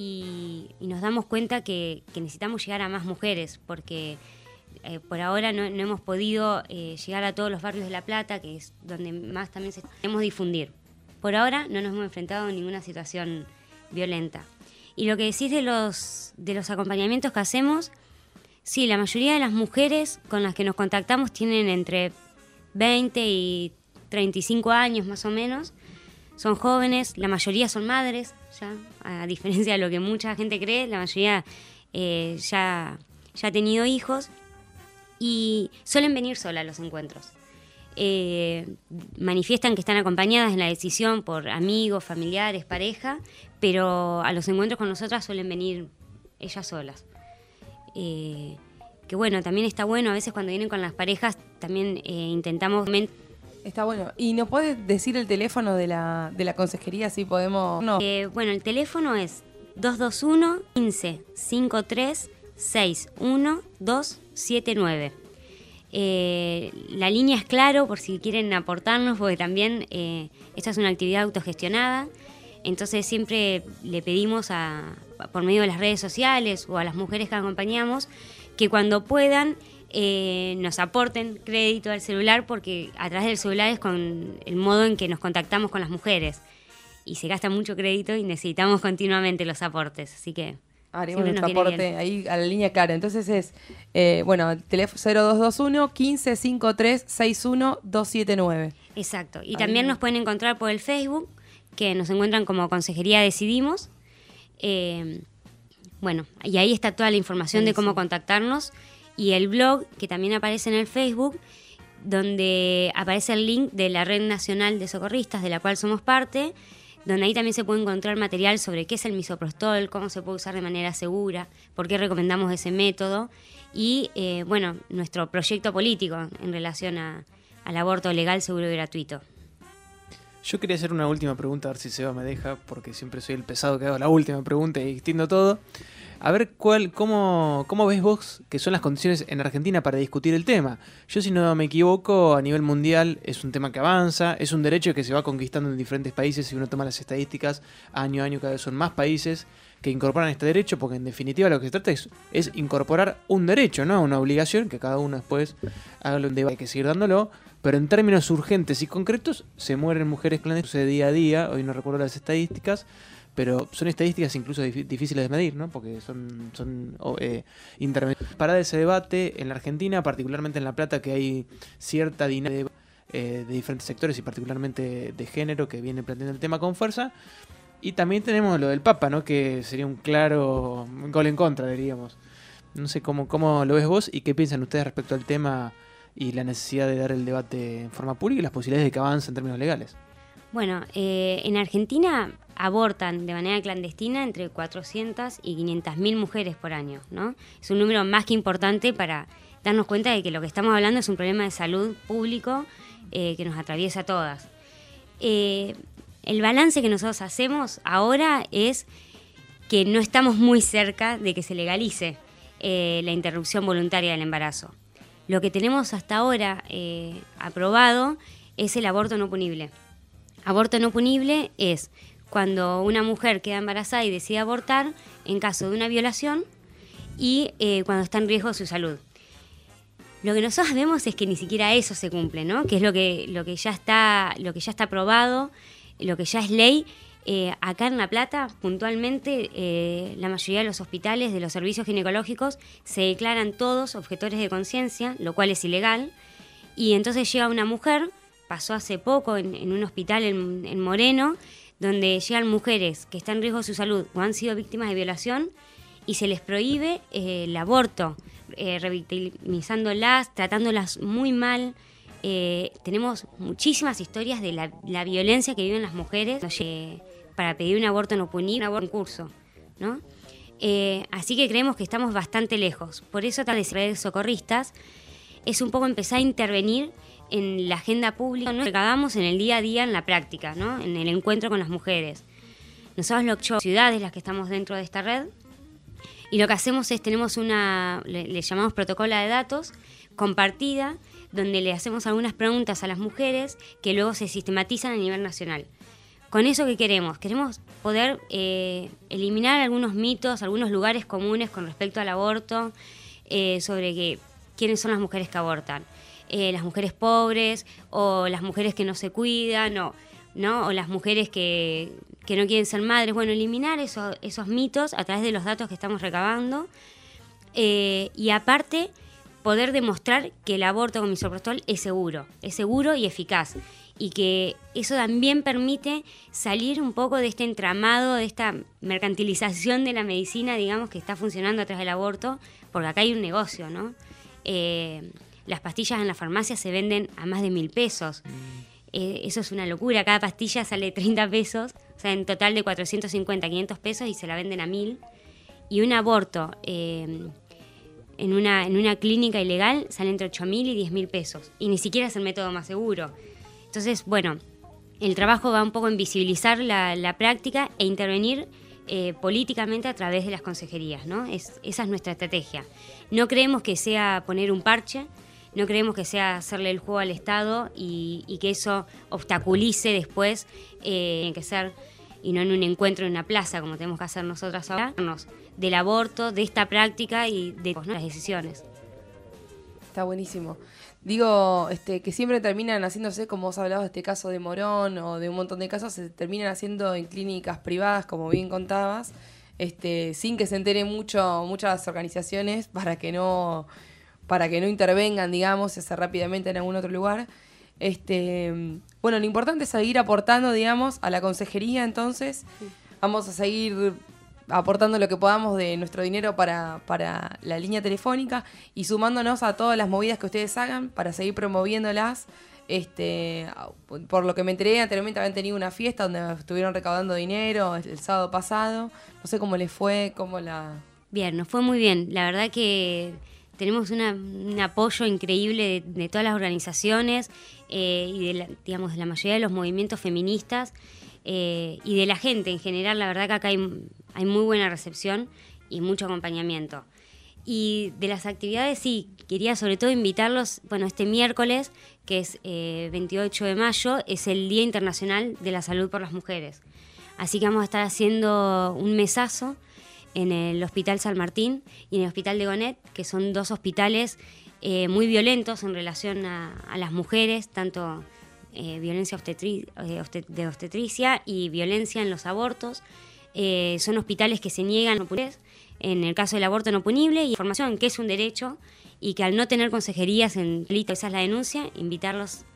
y, y nos damos cuenta que, que necesitamos llegar a más mujeres, porque eh, por ahora no, no hemos podido eh, llegar a todos los barrios de La Plata, que es donde más también se queremos difundir. Por ahora no nos hemos enfrentado a ninguna situación violenta. Y lo que decís de los, de los acompañamientos que hacemos, sí, la mayoría de las mujeres con las que nos contactamos tienen entre veinte y treinta y cinco años más o menos, son jóvenes, la mayoría son madres, ya, a diferencia de lo que mucha gente cree, la mayoría eh, ya, ya ha tenido hijos y suelen venir solas a los encuentros. Eh, manifiestan que están acompañadas en la decisión por amigos, familiares, pareja, pero a los encuentros con nosotras suelen venir ellas solas. Eh, que bueno, también está bueno, a veces cuando vienen con las parejas también eh, intentamos... Está bueno. ¿Y nos puedes decir el teléfono de la, de la consejería si podemos...? No. Eh, bueno, el teléfono es dos dos uno, quince, cincuenta y tres, sesenta y uno, doscientos setenta y nueve. Eh, la línea es claro por si quieren aportarnos, porque también eh, esta es una actividad autogestionada, entonces siempre le pedimos a, por medio de las redes sociales o a las mujeres que acompañamos que cuando puedan eh, nos aporten crédito al celular, porque a través del celular es con el modo en que nos contactamos con las mujeres y se gasta mucho crédito y necesitamos continuamente los aportes, así que haremos nuestro aporte ahí a la línea clara. Entonces es, eh, bueno, el teléfono cero dos dos uno, quince, cincuenta y tres, sesenta y uno, doscientos setenta y nueve. Exacto. Y ahí también nos pueden encontrar por el Facebook, que nos encuentran como Consejería Decidimos. Eh, bueno, y ahí está toda la información sí, de cómo sí. contactarnos. Y el blog, que también aparece en el Facebook, donde aparece el link de la Red Nacional de Socorristas, de la cual somos parte, donde ahí también se puede encontrar material sobre qué es el misoprostol, cómo se puede usar de manera segura, por qué recomendamos ese método y, eh, bueno, nuestro proyecto político en relación a, al aborto legal, seguro y gratuito. Yo quería hacer una última pregunta, a ver si Seba me deja, porque siempre soy el pesado que hago la última pregunta y extiendo todo. A ver, cuál, cómo, ¿cómo ves vos que son las condiciones en Argentina para discutir el tema? Yo, si no me equivoco, a nivel mundial es un tema que avanza, es un derecho que se va conquistando en diferentes países. Si uno toma las estadísticas, año a año cada vez son más países que incorporan este derecho, porque en definitiva lo que se trata es, es incorporar un derecho, no una obligación, que cada uno después haga lo que hay que seguir dándolo. Pero en términos urgentes y concretos, se mueren mujeres clandestinas día a día. Hoy no recuerdo las estadísticas, pero son estadísticas incluso dif- difíciles de medir, ¿no? Porque son, son eh, intermedios. Para ese debate en la Argentina, particularmente en La Plata, que hay cierta dinámica eh, de diferentes sectores y particularmente de género que vienen planteando el tema con fuerza. Y también tenemos lo del Papa, ¿no? Que sería un claro gol en contra, diríamos. No sé cómo, cómo lo ves vos y qué piensan ustedes respecto al tema y la necesidad de dar el debate en forma pública y las posibilidades de que avance en términos legales. Bueno, eh, en Argentina abortan de manera clandestina entre cuatrocientas y quinientas mil mujeres por año, ¿no? Es un número más que importante para darnos cuenta de que lo que estamos hablando es un problema de salud público eh, que nos atraviesa a todas. Eh, el balance que nosotros hacemos ahora es que no estamos muy cerca de que se legalice eh, la interrupción voluntaria del embarazo. Lo que tenemos hasta ahora eh, aprobado es el aborto no punible. Aborto no punible es cuando una mujer queda embarazada y decide abortar en caso de una violación y eh, cuando está en riesgo su salud. Lo que nosotros vemos es que ni siquiera eso se cumple, ¿no? Que es lo que, lo que ya está, lo que ya está aprobado, lo que ya es ley. Eh, acá en La Plata, puntualmente, eh, la mayoría de los hospitales, de los servicios ginecológicos, se declaran todos objetores de conciencia, lo cual es ilegal. Y entonces llega una mujer, pasó hace poco en, en un hospital en, en Moreno, donde llegan mujeres que están en riesgo de su salud o han sido víctimas de violación y se les prohíbe eh, el aborto, eh, revictimizándolas, tratándolas muy mal. Eh, tenemos muchísimas historias de la, la violencia que viven las mujeres eh, para pedir un aborto no punible, un aborto en curso, ¿no? Eh, así que creemos que estamos bastante lejos. Por eso, tal vez redes socorristas es un poco empezar a intervenir en la agenda pública, ¿no? Que hagamos en el día a día, en la práctica, ¿no? En el encuentro con las mujeres. Nosotros, las ciudades, las que estamos dentro de esta red, y lo que hacemos es, tenemos una, le, le llamamos protocolo de datos, compartida, donde le hacemos algunas preguntas a las mujeres que luego se sistematizan a nivel nacional. ¿Con eso qué queremos? Queremos poder eh, eliminar algunos mitos, algunos lugares comunes con respecto al aborto, eh, sobre que, quiénes son las mujeres que abortan. Eh, las mujeres pobres, o las mujeres que no se cuidan, o, ¿no? o las mujeres que, que no quieren ser madres. Bueno, eliminar eso, esos mitos a través de los datos que estamos recabando. Eh, y aparte, poder demostrar que el aborto con misoprostol es seguro, es seguro y eficaz. Y que eso también permite salir un poco de este entramado, de esta mercantilización de la medicina, digamos, que está funcionando a través del aborto, porque acá hay un negocio, ¿no? Eh, las pastillas en la farmacia se venden a más de mil pesos. Eh, eso es una locura, cada pastilla sale treinta pesos, o sea, en total de cuatrocientos cincuenta, quinientos pesos y se la venden a mil. Y un aborto eh, en, una, en una clínica ilegal sale entre ocho mil y diez mil pesos. Y ni siquiera es el método más seguro. Entonces, bueno, el trabajo va un poco en visibilizar la, la práctica e intervenir eh, políticamente a través de las consejerías, ¿no? Es, esa es nuestra estrategia. No creemos que sea poner un parche, no creemos que sea hacerle el juego al Estado y, y que eso obstaculice después, eh, tiene que ser, y no en un encuentro en una plaza como tenemos que hacer nosotras ahora, del aborto, de esta práctica y de, ¿no? las decisiones. Está buenísimo. Digo, este, que siempre terminan haciéndose, como vos hablabas de este caso de Morón o de un montón de casos, se terminan haciendo en clínicas privadas, como bien contabas, este, sin que se enteren mucho, muchas organizaciones para que no, para que no intervengan, digamos, y hacer rápidamente en algún otro lugar. Este, bueno, lo importante es seguir aportando, digamos, a la consejería, entonces. Sí. Vamos a seguir aportando lo que podamos de nuestro dinero para, para la línea telefónica y sumándonos a todas las movidas que ustedes hagan para seguir promoviéndolas. Este, por lo que me enteré, anteriormente habían tenido una fiesta donde estuvieron recaudando dinero el, el sábado pasado. No sé cómo les fue, cómo la... Bien, nos fue muy bien. La verdad que tenemos una, un apoyo increíble de, de todas las organizaciones eh, y de la, digamos, de la mayoría de los movimientos feministas. Eh, y de la gente en general. La verdad que acá hay, hay muy buena recepción y mucho acompañamiento. Y de las actividades, sí, quería sobre todo invitarlos, bueno, este miércoles, que es eh, veintiocho de mayo, es el Día Internacional de la Salud por las Mujeres. Así que vamos a estar haciendo un mesazo en el Hospital San Martín y en el Hospital de Gonet, que son dos hospitales eh, muy violentos en relación a, a las mujeres, tanto... Eh, violencia obstetri- eh, obstet- de obstetricia y violencia en los abortos. Eh, son hospitales que se niegan en el caso del aborto no punible y información que es un derecho y que al no tener consejerías en delito, esa es la denuncia, invitarlos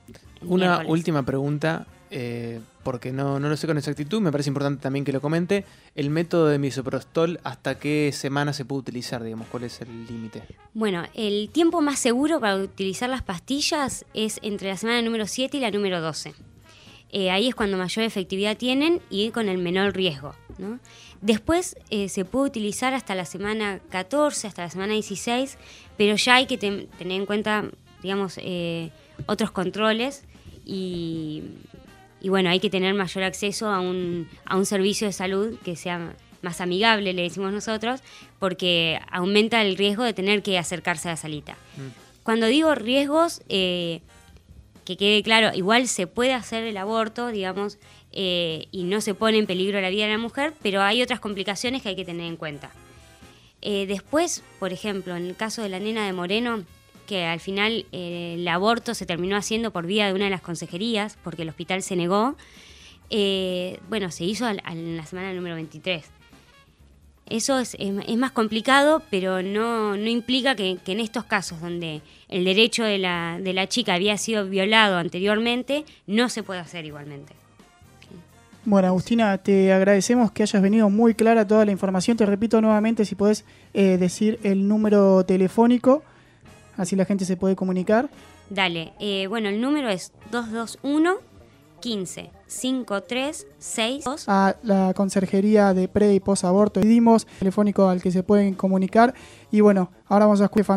Una miércoles. última pregunta, eh, porque no, no lo sé con exactitud, me parece importante también que lo comente. El método de misoprostol, ¿hasta qué semana se puede utilizar? Digamos, ¿cuál es el límite? Bueno, el tiempo más seguro para utilizar las pastillas es entre la semana número siete y la número doce. Eh, ahí es cuando mayor efectividad tienen y con el menor riesgo, ¿no? Después eh, se puede utilizar hasta la semana catorce, hasta la semana dieciséis, pero ya hay que te- tener en cuenta, digamos, eh, otros controles y, y bueno, hay que tener mayor acceso a un, a un servicio de salud que sea más amigable, le decimos nosotros, porque aumenta el riesgo de tener que acercarse a la salita. Mm. Cuando digo riesgos, eh, que quede claro, igual se puede hacer el aborto, digamos, eh, y no se pone en peligro la vida de la mujer, pero hay otras complicaciones que hay que tener en cuenta. Eh, después, por ejemplo, en el caso de la nena de Moreno, que al final eh, el aborto se terminó haciendo por vía de una de las consejerías, porque el hospital se negó, eh, bueno, se hizo al, al, en la semana número veintitrés. Eso es, es, es más complicado, pero no, no implica que, que en estos casos donde el derecho de la, de la chica había sido violado anteriormente, no se puede hacer igualmente. Bueno, Agustina, te agradecemos que hayas venido muy clara toda la información. Te repito nuevamente si podés eh, decir el número telefónico, así la gente se puede comunicar. Dale, eh, bueno, el número es dos dos uno, quince, cincuenta y tres, sesenta y dos. A la Conserjería de Pre y Posaborto, pedimos telefónico al que se pueden comunicar. Y bueno, ahora vamos a escuchar.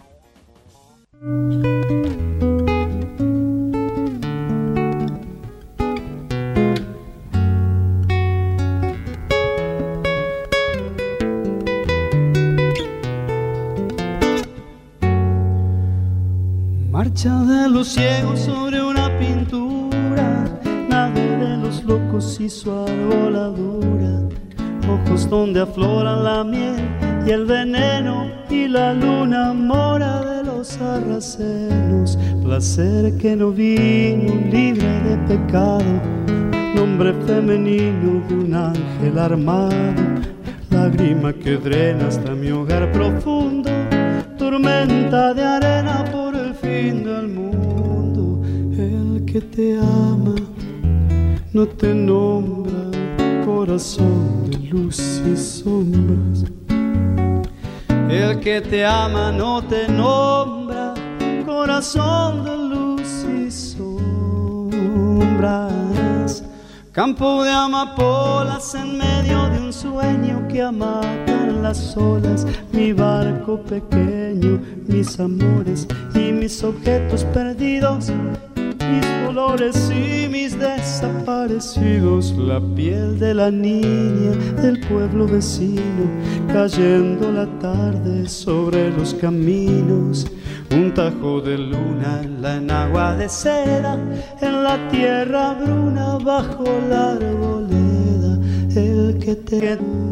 Marcha de los ciegos sobre una pintura, nave de los locos y su arboladura, ojos donde afloran la miel y el veneno y la luna mora de los sarracenos, placer que no vino libre de pecado, nombre femenino de un ángel armado, lágrima que drena hasta mi hogar profundo, tormenta de arena por el fin del mundo. El que te ama no te nombra, corazón de luz y sombras. El que te ama no te nombra, corazón de luz y sombras. Campo de amapolas en medio de un sueño que amatan las olas, mi barco pequeño, mis amores y mis objetos perdidos, mis dolores y mis desaparecidos, la piel de la niña del pueblo vecino, cayendo la tarde sobre los caminos, un tajo de luna en la enagua de seda, en la tierra bruna bajo la arboleda, el que te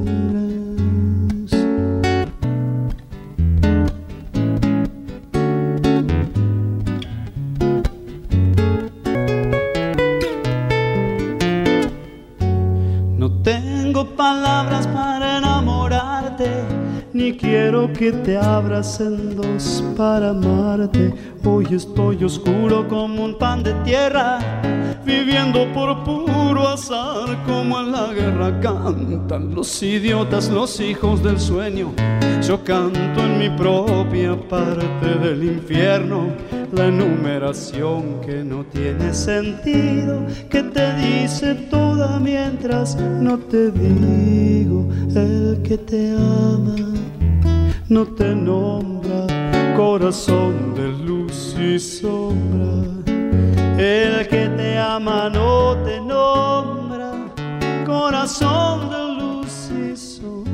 palabras para enamorarte, ni quiero que te abras en dos para amarte. Hoy estoy oscuro como un pan de tierra, viviendo por puro azar como en la guerra. Cantan los idiotas, los hijos del sueño, yo canto en mi propia parte del infierno, la enumeración que no tiene sentido, que te dice toda mientras no te digo. El que te ama no te nombra, corazón de luz y sombra. El que te ama no te nombra, corazón de luz y sombra.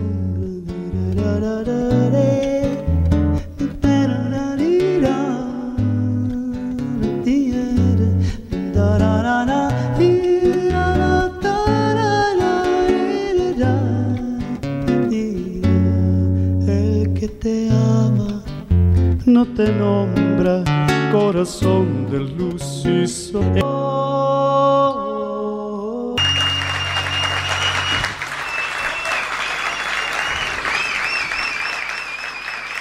El que te ama no te nombra, corazón de luz y sombra.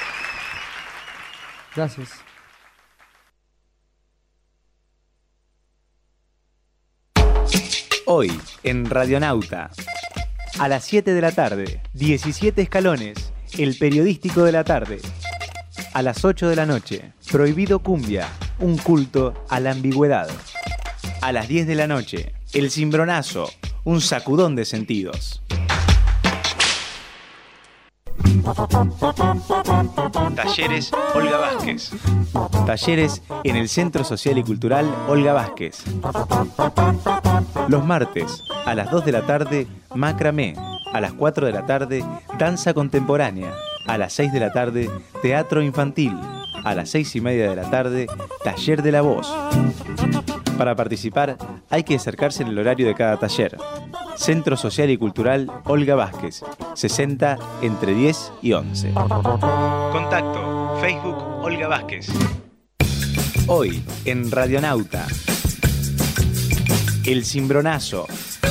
Gracias. Hoy, en Radionauta. A las siete de la tarde, diecisiete escalones, el periodístico de la tarde. A las ocho de la noche, Prohibido Cumbia, un culto a la ambigüedad. A las diez de la noche, El Cimbronazo, un sacudón de sentidos. Talleres Olga Vázquez. Talleres en el Centro Social y Cultural Olga Vázquez. Los martes, a las dos de la tarde, macramé. A las cuatro de la tarde, danza contemporánea. A las seis de la tarde, teatro infantil. A las seis y media de la tarde, taller de la voz. Para participar, hay que acercarse en el horario de cada taller. Centro Social y Cultural Olga Vázquez, sesenta entre diez y once. Contacto, Facebook Olga Vázquez. Hoy, en Radionauta. El Cimbronazo.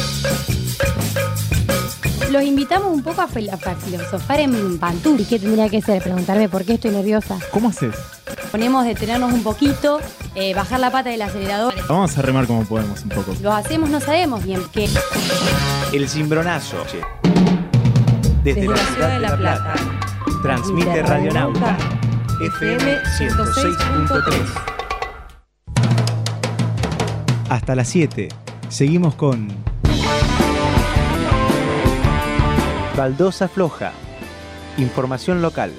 Los invitamos un poco a filosofar en Panturi. ¿Qué tendría que ser? Preguntarme por qué estoy nerviosa. ¿Cómo haces? Ponemos detenernos un poquito, eh, bajar la pata del acelerador. Vamos a remar como podemos un poco. Lo hacemos, no sabemos bien qué. El Cimbronazo. Desde, Desde la ciudad de La Plata. Transmite Radionauta. F M ciento seis punto tres. Hasta las siete. Seguimos con Baldosa Floja. Información local.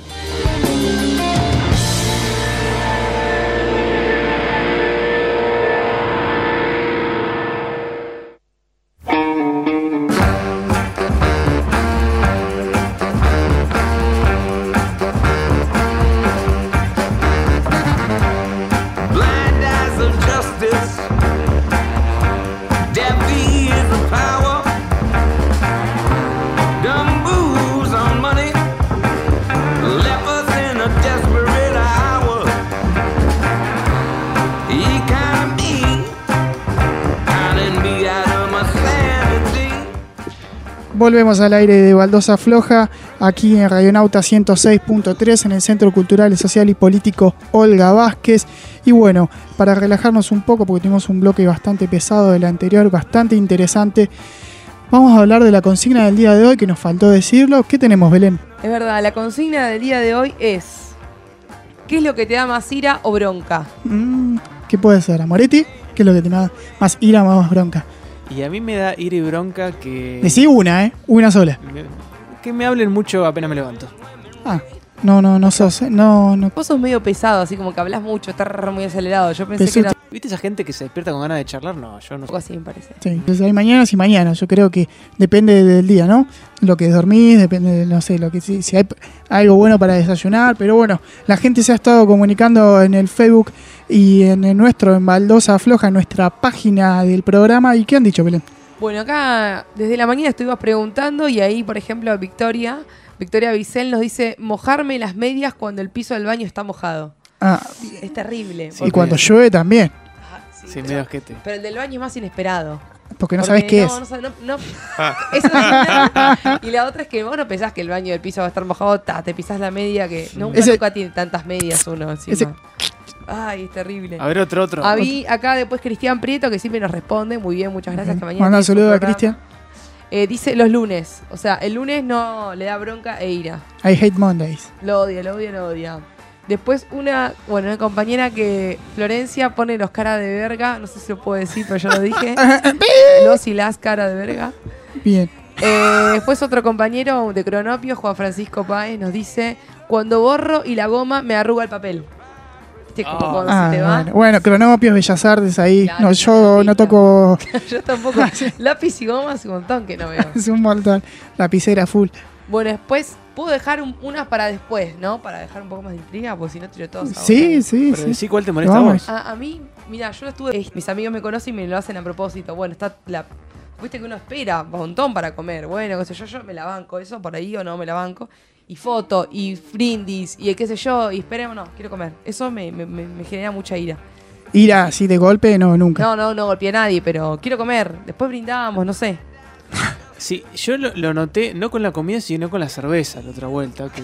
Volvemos al aire de Baldosa Floja, aquí en Radionauta ciento seis punto tres, en el Centro Cultural, Social y Político Olga Vázquez. Y bueno, para relajarnos un poco, porque tuvimos un bloque bastante pesado del anterior, bastante interesante, vamos a hablar de la consigna del día de hoy, que nos faltó decirlo. ¿Qué tenemos, Belén? Es verdad, la consigna del día de hoy es: ¿qué es lo que te da más ira o bronca? Mm, ¿Qué puede ser? ¿Amoretti? ¿Qué es lo que te da más ira o más bronca? Y a mí me da ira y bronca que... Decí una, ¿eh? Una sola. Me, que me hablen mucho apenas me levanto. Ah, no, no, no sos, no, no. Vos sos medio pesado, así como que hablas mucho, estás muy acelerado. Yo pensé Pesuti. que era... ¿Viste esa gente que se despierta con ganas de charlar? No, yo no. Algo así me parece. Sí, entonces hay mañanas y mañanas. Yo creo que depende del día, ¿no? Lo que dormís, depende de, no sé, lo que si, si hay algo bueno para desayunar. Pero bueno, la gente se ha estado comunicando en el Facebook y en el nuestro, en Baldosa Floja, en nuestra página del programa. ¿Y qué han dicho, Belén? Bueno, acá desde la mañana estuvimos preguntando y ahí, por ejemplo, Victoria, Victoria Vicel nos dice: mojarme las medias cuando el piso del baño está mojado. Ah, es terrible. Y cuando llueve también. Ah, sí, sí, pero, medio asquete. pero el del baño es más inesperado. Porque no sabes qué no, es. No, no, no, eso es una. Y la otra es que vos no pensás que el baño del piso va a estar mojado, ta, te pisás la media, que nunca, Ese, nunca tiene tantas medias uno encima. Ese, Ay, es terrible. A ver, otro, otro. A mí, acá después Cristian Prieto, que siempre nos responde. Muy bien, muchas gracias. Que mañana manda un saludo a Cristian. Eh, dice los lunes. O sea, el lunes no le da bronca e ira. I hate Mondays. Lo odia, lo odia, lo odia. Después una, bueno, una compañera que Florencia pone los caras de verga. No sé si lo puedo decir, pero yo lo dije. Los y las caras de verga. Bien. Eh, después otro compañero de Cronopio, Juan Francisco Páez, nos dice: cuando borro y la goma me arruga el papel. ¿Viste cómo Oh. cuando Ah, se te va? Bueno, bueno, Cronopios, Bellas Artes ahí. Claro, no, yo no toco. Yo tampoco. Lápiz y goma hace un montón que no veo. Es un montón. Lapicera full. Bueno, después puedo dejar un, unas para después, ¿no? Para dejar un poco más de intriga, porque si no tiro todos. Sí, sí, Pero sí. decí cuál te molesta a vos. A, a mí, mira, yo lo estuve. Eh, mis amigos me conocen y me lo hacen a propósito. Bueno, está la. Viste que uno espera un montón para comer. Bueno, qué sé yo, yo me la banco. Eso por ahí o no me la banco. Y foto, y brindis, y qué sé yo, y esperen, no, quiero comer. Eso me, me, me genera mucha ira. ¿Ira así de golpe? No, nunca. No, no, no golpeé a nadie, pero quiero comer. Después brindamos, no sé. Sí, yo lo, lo noté no con la comida, sino con la cerveza la otra vuelta. Que...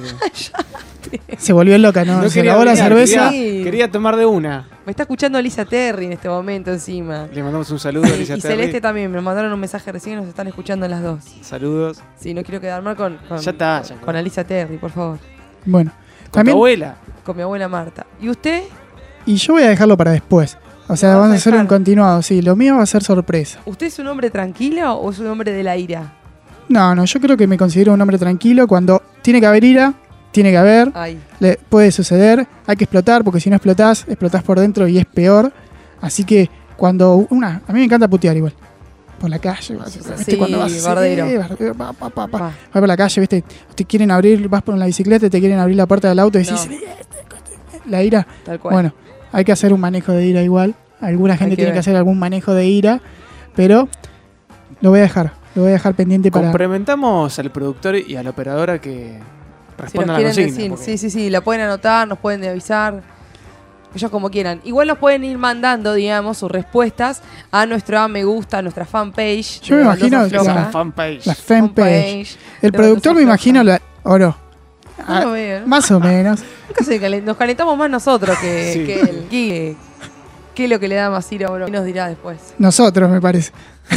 Se volvió loca, ¿no? no Se lavó la cerveza. Quería, quería tomar de una. Me está escuchando Lisa Terry en este momento encima. Le mandamos un saludo a Lisa y Terry. Y Celeste también, me mandaron un mensaje recién y nos están escuchando las dos. Saludos. Sí, no quiero quedar mal con, con, ya está, ya con, con Alisa Terry, por favor. Bueno. Con también, tu abuela. Con mi abuela Marta. ¿Y usted? Y yo voy a dejarlo para después. O sea, vamos a hacer un continuado. Sí, lo mío va a ser sorpresa. ¿Usted es un hombre tranquilo o es un hombre de la ira? No, no, yo creo que me considero un hombre tranquilo. Cuando tiene que haber ira, tiene que haber. Le, puede suceder. Hay que explotar, porque si no explotás, explotás por dentro y es peor. Así que cuando una... A mí me encanta putear igual. Por la calle, ¿viste? Sí, Cuando vas bardero. Eh, bardero pa, pa, pa, pa. Vas por la calle, ¿viste? Te quieren abrir, vas por la bicicleta y te quieren abrir la puerta del auto y decís... No. La ira. Tal cual. Bueno, hay que hacer un manejo de ira igual. Alguna gente que tiene ver. que hacer algún manejo de ira. Pero lo voy a dejar. Lo voy a dejar pendiente para... Complementamos al productor y a la operadora que respondan si a la consigna. Decir, porque... Sí, sí, sí. La pueden anotar, nos pueden avisar. Ellos como quieran. Igual nos pueden ir mandando, digamos, sus respuestas a nuestro a me gusta, a nuestra fanpage. Yo me imagino la fanpage. La fanpage. El productor me imagino la... ¿O no? Ah, no veo, ¿no? Más o menos. Nos calentamos más nosotros que, sí. que él. ¿Qué, ¿Qué es lo que le da más ira a uno? ¿Qué nos dirá después? Nosotros, me parece.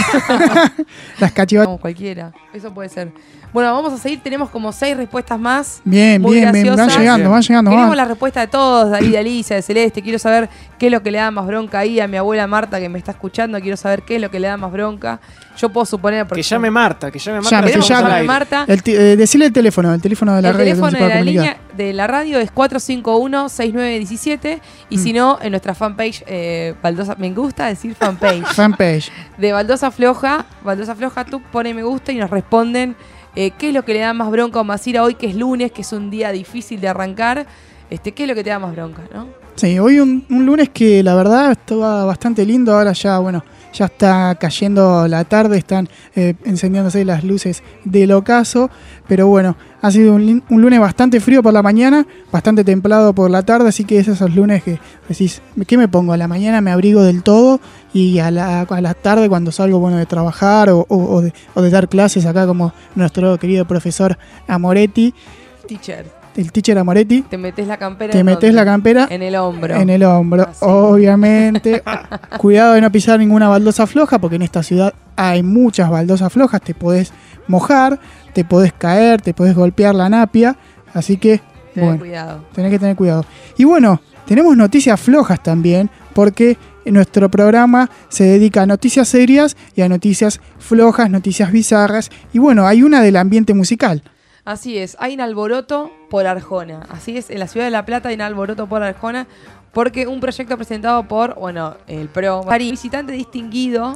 Las cachivatas. Cualquiera. Eso puede ser. Bueno, vamos a seguir. Tenemos como seis respuestas más. Bien, muy bien, graciosas. bien. Van llegando, van llegando. Queremos van. la respuesta de todos, de ahí, de Alicia, de Celeste. Quiero saber qué es lo que le da más bronca ahí a mi abuela Marta que me está escuchando. Quiero saber qué es lo que le da más bronca. Yo puedo suponer... Que llame Marta, que llame Marta. Llame, que llame Marta. El eh, decirle el teléfono, el teléfono de la el radio. El teléfono se de la comunicar. línea de la radio es cuatro cinco uno, seis nueve uno siete y mm. si no, en nuestra fanpage, eh, Baldosa, me gusta decir fanpage. Fanpage. De Baldosa Floja, Baldosa Floja, tú pone me gusta y nos responden eh, qué es lo que le da más bronca o más ira hoy, que es lunes, que es un día difícil de arrancar. Este, ¿qué es lo que te da más bronca, no? Sí, hoy un, un lunes que la verdad estaba bastante lindo, ahora ya, bueno... Ya está cayendo la tarde, están eh, encendiéndose las luces del ocaso, pero bueno, ha sido un, un lunes bastante frío por la mañana, bastante templado por la tarde, así que es esos lunes que decís, ¿qué me pongo? A la mañana me abrigo del todo y a la, a la tarde cuando salgo bueno de trabajar o, o, o, de, o de dar clases acá como nuestro querido profesor Amoretti. Teacher. El teacher Amoretti. Te metes la campera. Te metes la campera. En el hombro. En el hombro, ah, sí. Obviamente. Cuidado de no pisar ninguna baldosa floja, porque en esta ciudad hay muchas baldosas flojas. Te podés mojar, te podés caer, te podés golpear la napia. Así que, Tener bueno, cuidado. tenés que tener cuidado. Y bueno, tenemos noticias flojas también, porque nuestro programa se dedica a noticias serias y a noticias flojas, noticias bizarras. Y bueno, hay una del ambiente musical. Así es, hay un alboroto por Arjona. Así es, en la ciudad de La Plata hay un alboroto por Arjona porque un proyecto presentado por, bueno, el pro visitante distinguido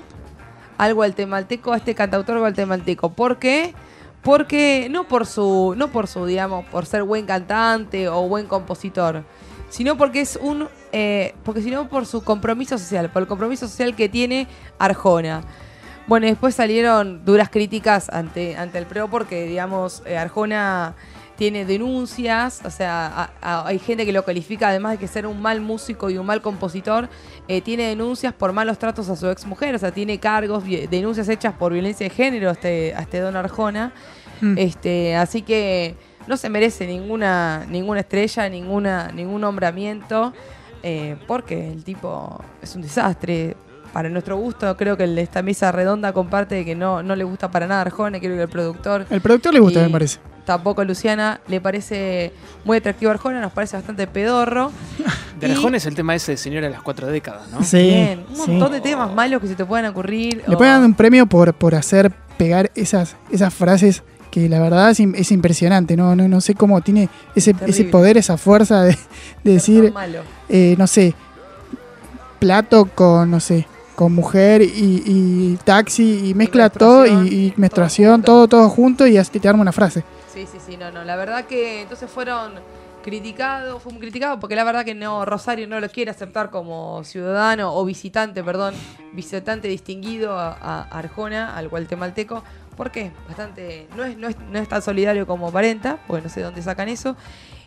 al guatemalteco, a este cantautor guatemalteco. ¿Por qué? Porque no por su, no por su, digamos, por ser buen cantante o buen compositor, sino porque es un, eh, porque sino por su compromiso social, por el compromiso social que tiene Arjona. Bueno, después salieron duras críticas ante, ante el P R O porque, digamos, eh, Arjona tiene denuncias, o sea, a, a, hay gente que lo califica, además de que ser un mal músico y un mal compositor, eh, tiene denuncias por malos tratos a su ex mujer, o sea, tiene cargos, denuncias hechas por violencia de género a este, a este don Arjona. Mm. Este, así que no se merece ninguna, ninguna estrella, ninguna, ningún nombramiento, eh, porque el tipo es un desastre. Para nuestro gusto, creo que esta mesa redonda comparte de que no, no le gusta para nada a Arjona, creo que el productor... El productor le gusta, me parece. Tampoco a Luciana le parece muy atractivo a Arjona, nos parece bastante pedorro. De Arjona es el tema ese de Señora de las Cuatro Décadas, ¿no? Sí. Bien, un sí. montón de temas malos que se te pueden ocurrir. Le o... pueden dar un premio por, por hacer pegar esas, esas frases que la verdad es, es impresionante, ¿no? No, no sé cómo tiene ese, ese poder, esa fuerza de, de decir, eh, no sé, plato con, no sé... con mujer y, y taxi y mezcla y todo y, y menstruación, todo, todo junto y así te arma una frase. Sí, sí, sí, no, no. La verdad que entonces fueron criticados, fue muy criticado porque la verdad que no, Rosario no lo quiere aceptar como ciudadano o visitante, perdón, visitante distinguido a, a Arjona, al guatemalteco. ¿Por qué? Bastante, no es, no es, no es tan solidario como aparenta, porque no sé dónde sacan eso.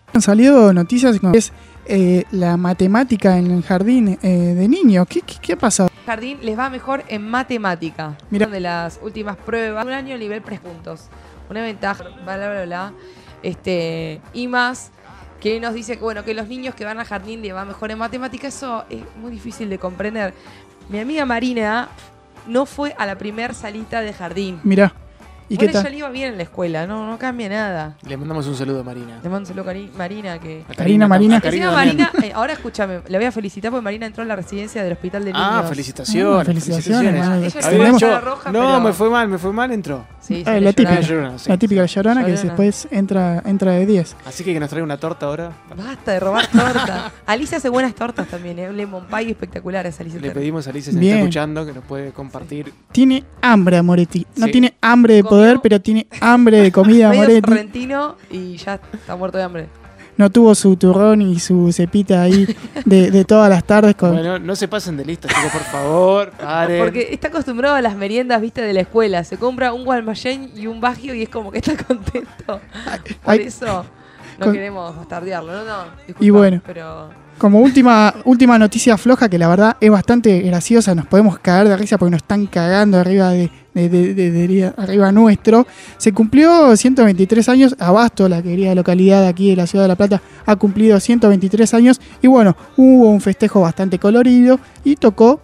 Han salido noticias como es eh, la matemática en el jardín eh, de niños. ¿Qué, qué, qué ha pasado? Jardín les va mejor en matemática. Mirá. Una de las últimas pruebas. Un año nivel prepuntos. Una ventaja, bla, bla, bla, bla. Este, y más, que nos dice que, bueno, que los niños que van al jardín les va mejor en matemática. Eso es muy difícil de comprender. Mi amiga Marina no fue a la primer salita de jardín. Mirá. ¿Y bueno, qué tal? ella le iba bien en la escuela, no, no cambia nada. Le mandamos un saludo a Marina. Le mando un saludo a Cari- Marina. que A Karina, Marina. Encima Marina, eh, ahora escúchame, le voy a felicitar porque Marina entró en la residencia del hospital de niños. Ah, felicitaciones. Ah, felicitaciones, felicitaciones. ah, Ella Había tenemos- dicho, la roja, no, pero- me fue mal, me fue mal, entró. Sí, Ah, sí, la típica, La Llorona, sí. la típica de Llorona que Llorona. después entra, entra de diez. Así que que nos traiga una torta ahora. Basta de robar torta. Alicia hace buenas tortas también, ¿eh? Un lemon pie espectacular esa Alicia. Le pedimos a Alicia, si Bien. está escuchando, que nos puede compartir. Tiene hambre a Moretti. No Sí. tiene hambre de poder, pero tiene hambre de comida Medio Moretti. sorrentino y ya está muerto de hambre. No tuvo su turrón y su cepita ahí de, de todas las tardes con... Bueno, no se pasen de lista, chicos, por favor. Paren. Porque está acostumbrado a las meriendas, viste, de la escuela. Se compra un Gualmallén y un Bagio y es como que está contento. Por Ay, eso no con- queremos bastardearlo, ¿no? No, disculpa, Y bueno. pero... Como última, última noticia floja, que la verdad es bastante graciosa, nos podemos cagar de risa porque nos están cagando arriba de, de- de- de- de- arriba nuestro. Se cumplió ciento veintitrés años, Abasto, la querida localidad de aquí de la ciudad de La Plata, ha cumplido ciento veintitrés años y bueno, hubo un festejo bastante colorido y tocó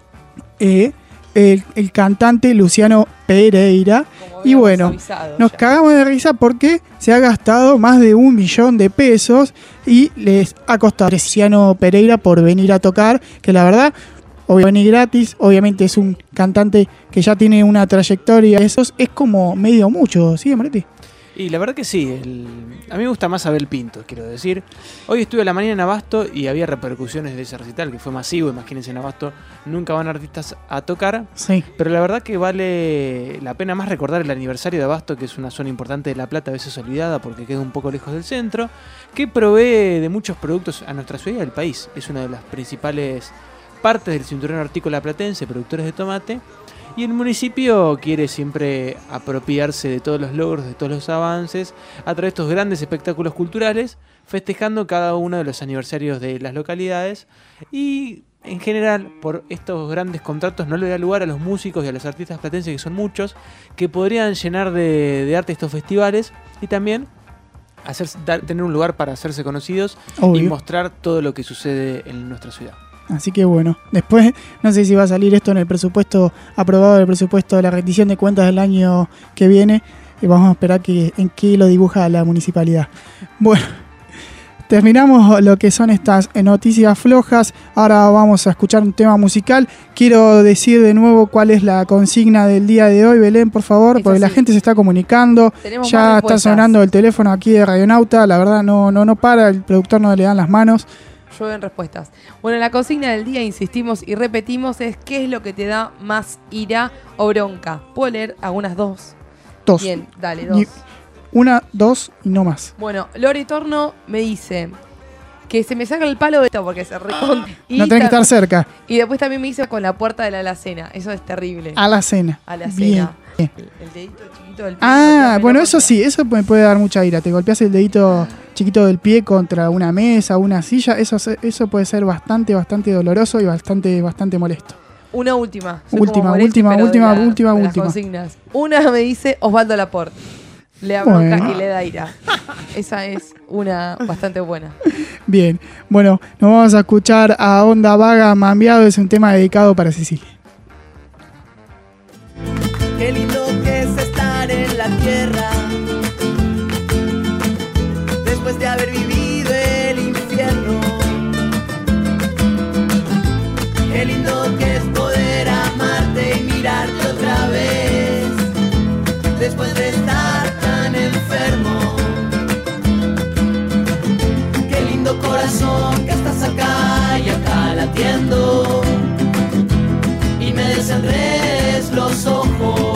eh, el, el cantante Luciano Pereira. Y bueno, avisado nos ya. cagamos de risa porque se ha gastado más de un millón de pesos y les ha costado a Luciano Pereira por venir a tocar, que la verdad, obviamente venir gratis, obviamente es un cantante que ya tiene una trayectoria, eso es como medio mucho, ¿sí, Moretti? Y la verdad que sí, el- a mí me gusta más Abel Pinto, quiero decir. Hoy estuve a la mañana en Abasto y había repercusiones de ese recital, que fue masivo, imagínense en Abasto, nunca van artistas a tocar. Sí. Pero la verdad que vale la pena más recordar el aniversario de Abasto, que es una zona importante de La Plata, a veces olvidada porque queda un poco lejos del centro, que provee de muchos productos a nuestra ciudad y al país. Es una de las principales partes del cinturón hortícola platense, productores de tomate. Y el municipio quiere siempre apropiarse de todos los logros, de todos los avances, a través de estos grandes espectáculos culturales, festejando cada uno de los aniversarios de las localidades. Y en general, por estos grandes contratos, no le da lugar a los músicos y a los artistas platenses, que son muchos, que podrían llenar de, de arte estos festivales y también hacer, dar- tener un lugar para hacerse conocidos y Obvio. mostrar todo lo que sucede en nuestra ciudad. Así que bueno, después no sé si va a salir esto en el presupuesto aprobado, del presupuesto de la rendición de cuentas del año que viene, y vamos a esperar que, en qué lo dibuja la municipalidad. Bueno, terminamos lo que son estas noticias flojas, ahora vamos a escuchar un tema musical. Quiero decir de nuevo cuál es la consigna del día de hoy, Belén, por favor, Es porque la así. gente se está comunicando, Tenemos ya más está respuestas. sonando el teléfono aquí de Radionauta, la verdad no, no, no para, el productor no le dan las manos. Llueven respuestas. Bueno, la consigna del día, insistimos y repetimos, es ¿qué es lo que te da más ira o bronca? ¿Puedo leer algunas dos? Dos. Bien, dale, dos. Y- Una, dos y no más. Bueno, Lore Torno me dice que se me saca el palo de esto porque se recontra. No tenés que estar cerca. Y después también me dice con la puerta de la alacena. Eso es terrible. A la cena. A la Bien. cena. El, el dedito chiquito del pie. Ah, golpeármelo bueno, contra- eso sí, eso me puede dar mucha ira. Te golpeas el dedito chiquito del pie contra una mesa, una silla, eso, se- eso puede ser bastante, bastante doloroso y bastante, bastante molesto. Una última. Soy Última, como Moretti, última, pero de última, la- última, de las última. consignas. Una me dice Osvaldo Laporte. Le da bronca Bueno. y le da ira. Esa es una bastante buena. Bien, bueno, nos vamos a escuchar a Onda Vaga Mambiado, es un tema dedicado para Cecilia. Qué lindo que es estar en la tierra después de haber vivido el infierno. Qué lindo que es poder amarte y mirarte otra vez después de estar tan enfermo. Qué lindo corazón que estás acá y acá latiendo y me desenredes los ojos.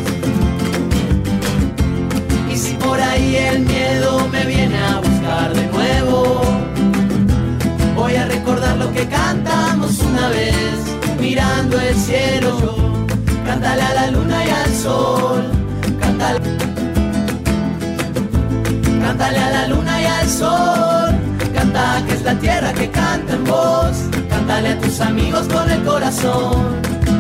Y si por ahí el miedo me viene a buscar de nuevo, voy a recordar lo que cantamos una vez mirando el cielo. Cántale a la luna y al sol, cántale, cántale a la luna y al sol. Canta que es la tierra que canta en vos. Cántale a tus amigos con el corazón.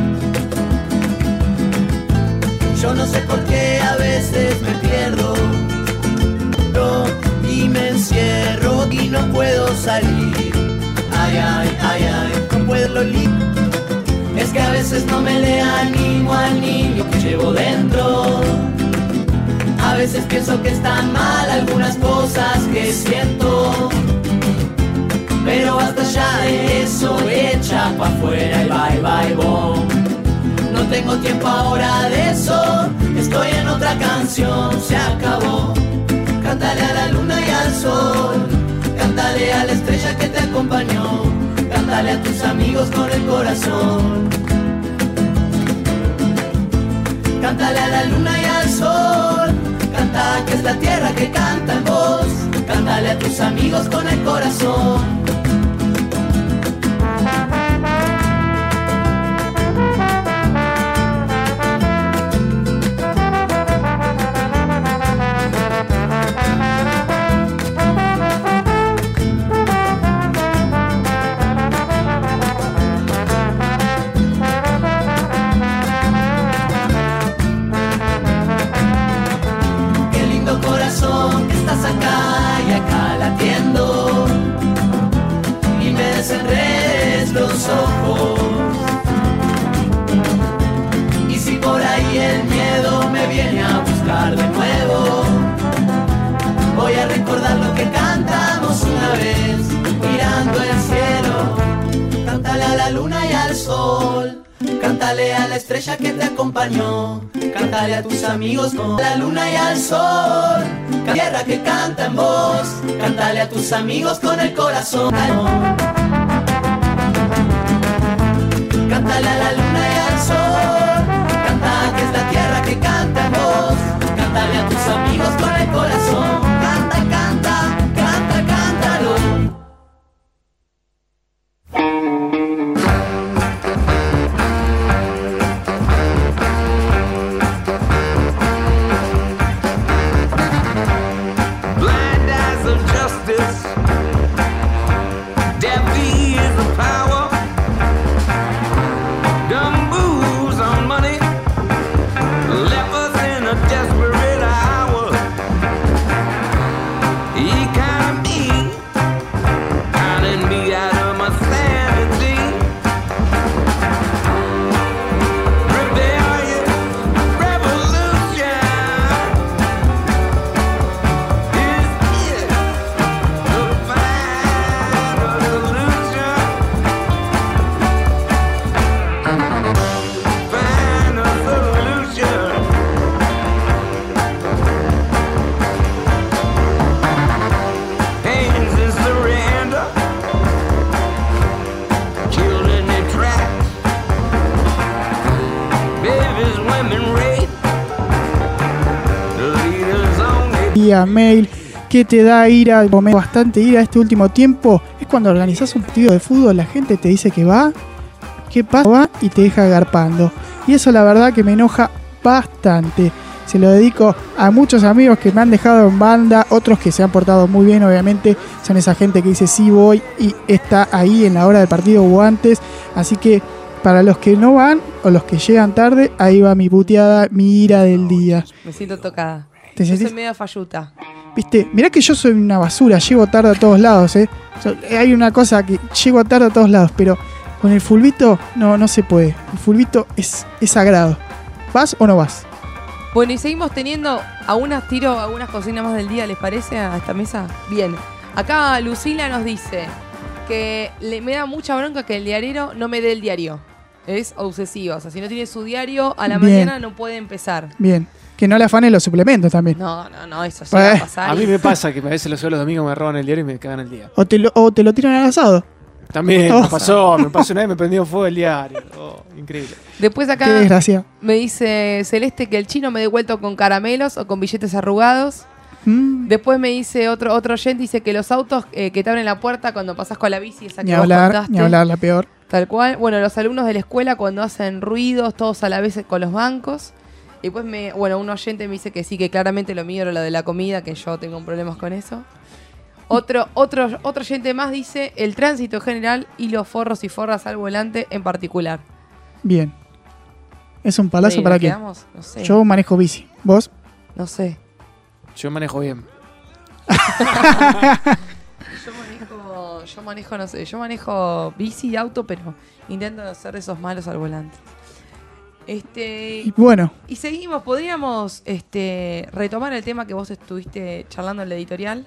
Yo no sé por qué a veces me pierdo no, y me encierro y no puedo salir. Ay, ay, ay, ay, no puedo libre. Es que a veces no me le animo al niño que llevo dentro. A veces pienso que están mal algunas cosas que siento. Pero basta ya de eso, echa pa' afuera y bye, bye, bom. No tengo tiempo ahora de eso, estoy en otra canción, se acabó. Cántale a la luna y al sol, cántale a la estrella que te acompañó, cántale a tus amigos con el corazón. Cántale a la luna y al sol, canta que es la tierra que canta en vos, cántale a tus amigos con el corazón. Que estás acá y acá latiendo y me desenredes los ojos. Y si por ahí el miedo me viene a buscar de nuevo, voy a recordar lo que cantamos una vez mirando el cielo. Cántale a la luna y al sol, cántale a la estrella que te acompañó, cántale a tus amigos con la luna y al sol. Tierra que canta en vos, cántale a tus amigos con el corazón. Cántale a la luna y al sol, canta que es la tierra que canta en vos, cántale a tus amigos con el corazón. Canta, canta, canta, cántalo. Mail que te da ira, bastante ira este último tiempo, es cuando organizás un partido de fútbol, la gente te dice que va, que pasa, va y te deja agarpando. Y eso la verdad que me enoja bastante. Se lo dedico a muchos amigos que me han dejado en banda, otros que se han portado muy bien, obviamente, son esa gente que dice sí voy y está ahí en la hora del partido o antes. Así que para los que no van o los que llegan tarde, ahí va mi puteada, mi ira del día. Me siento tocada. ¿Te Yo sentís? soy medio falluta. Viste, mirá que yo soy una basura, llego tarde a todos lados, ¿eh? So, hay una cosa que llego tarde a todos lados, pero con el fulbito no, no se puede. El fulbito es, es sagrado. ¿Vas o no vas? Bueno, y seguimos teniendo algunas tiro, algunas consignas más del día, ¿les parece a esta mesa? Bien. Acá Lucila nos dice que le, me da mucha bronca que el diariero no me dé el diario. Es obsesiva, o sea, si no tiene su diario a la Bien. mañana no puede empezar. Bien. Que no le afanen los suplementos también. No, no, no, eso llega a pasar. A mí me pasa que a veces los veo los domingos, me roban el diario y me cagan el día. O te lo, o te lo tiran al asado. También Oh. me pasó, me pasó una vez, me prendió fuego el diario. Oh, increíble. Después acá Qué desgracia. me dice Celeste que el chino me dé vuelto con caramelos o con billetes arrugados. Mm. Después me dice otro otro oyente, dice que los autos eh, que te abren la puerta cuando pasás con la bici, esa que Ni vos hablar, contaste. ni hablar, la peor. Tal cual. Bueno, los alumnos de la escuela cuando hacen ruidos, todos a la vez con los bancos. Y después, me, bueno, un oyente me dice que sí, que claramente lo mío era lo de la comida, que yo tengo problemas con eso. Otro, otro, otro oyente más dice el tránsito en general y los forros y forras al volante en particular. Bien. ¿Es un palazo Sí, para ¿nos qué? quedamos? No sé. Yo manejo bici. ¿Vos? No sé. Yo manejo bien. Yo manejo, yo manejo, no sé, yo manejo bici y auto, pero intento no ser de esos malos al volante. Este, Y bueno. Y seguimos, podríamos este, retomar el tema que vos estuviste charlando en la editorial.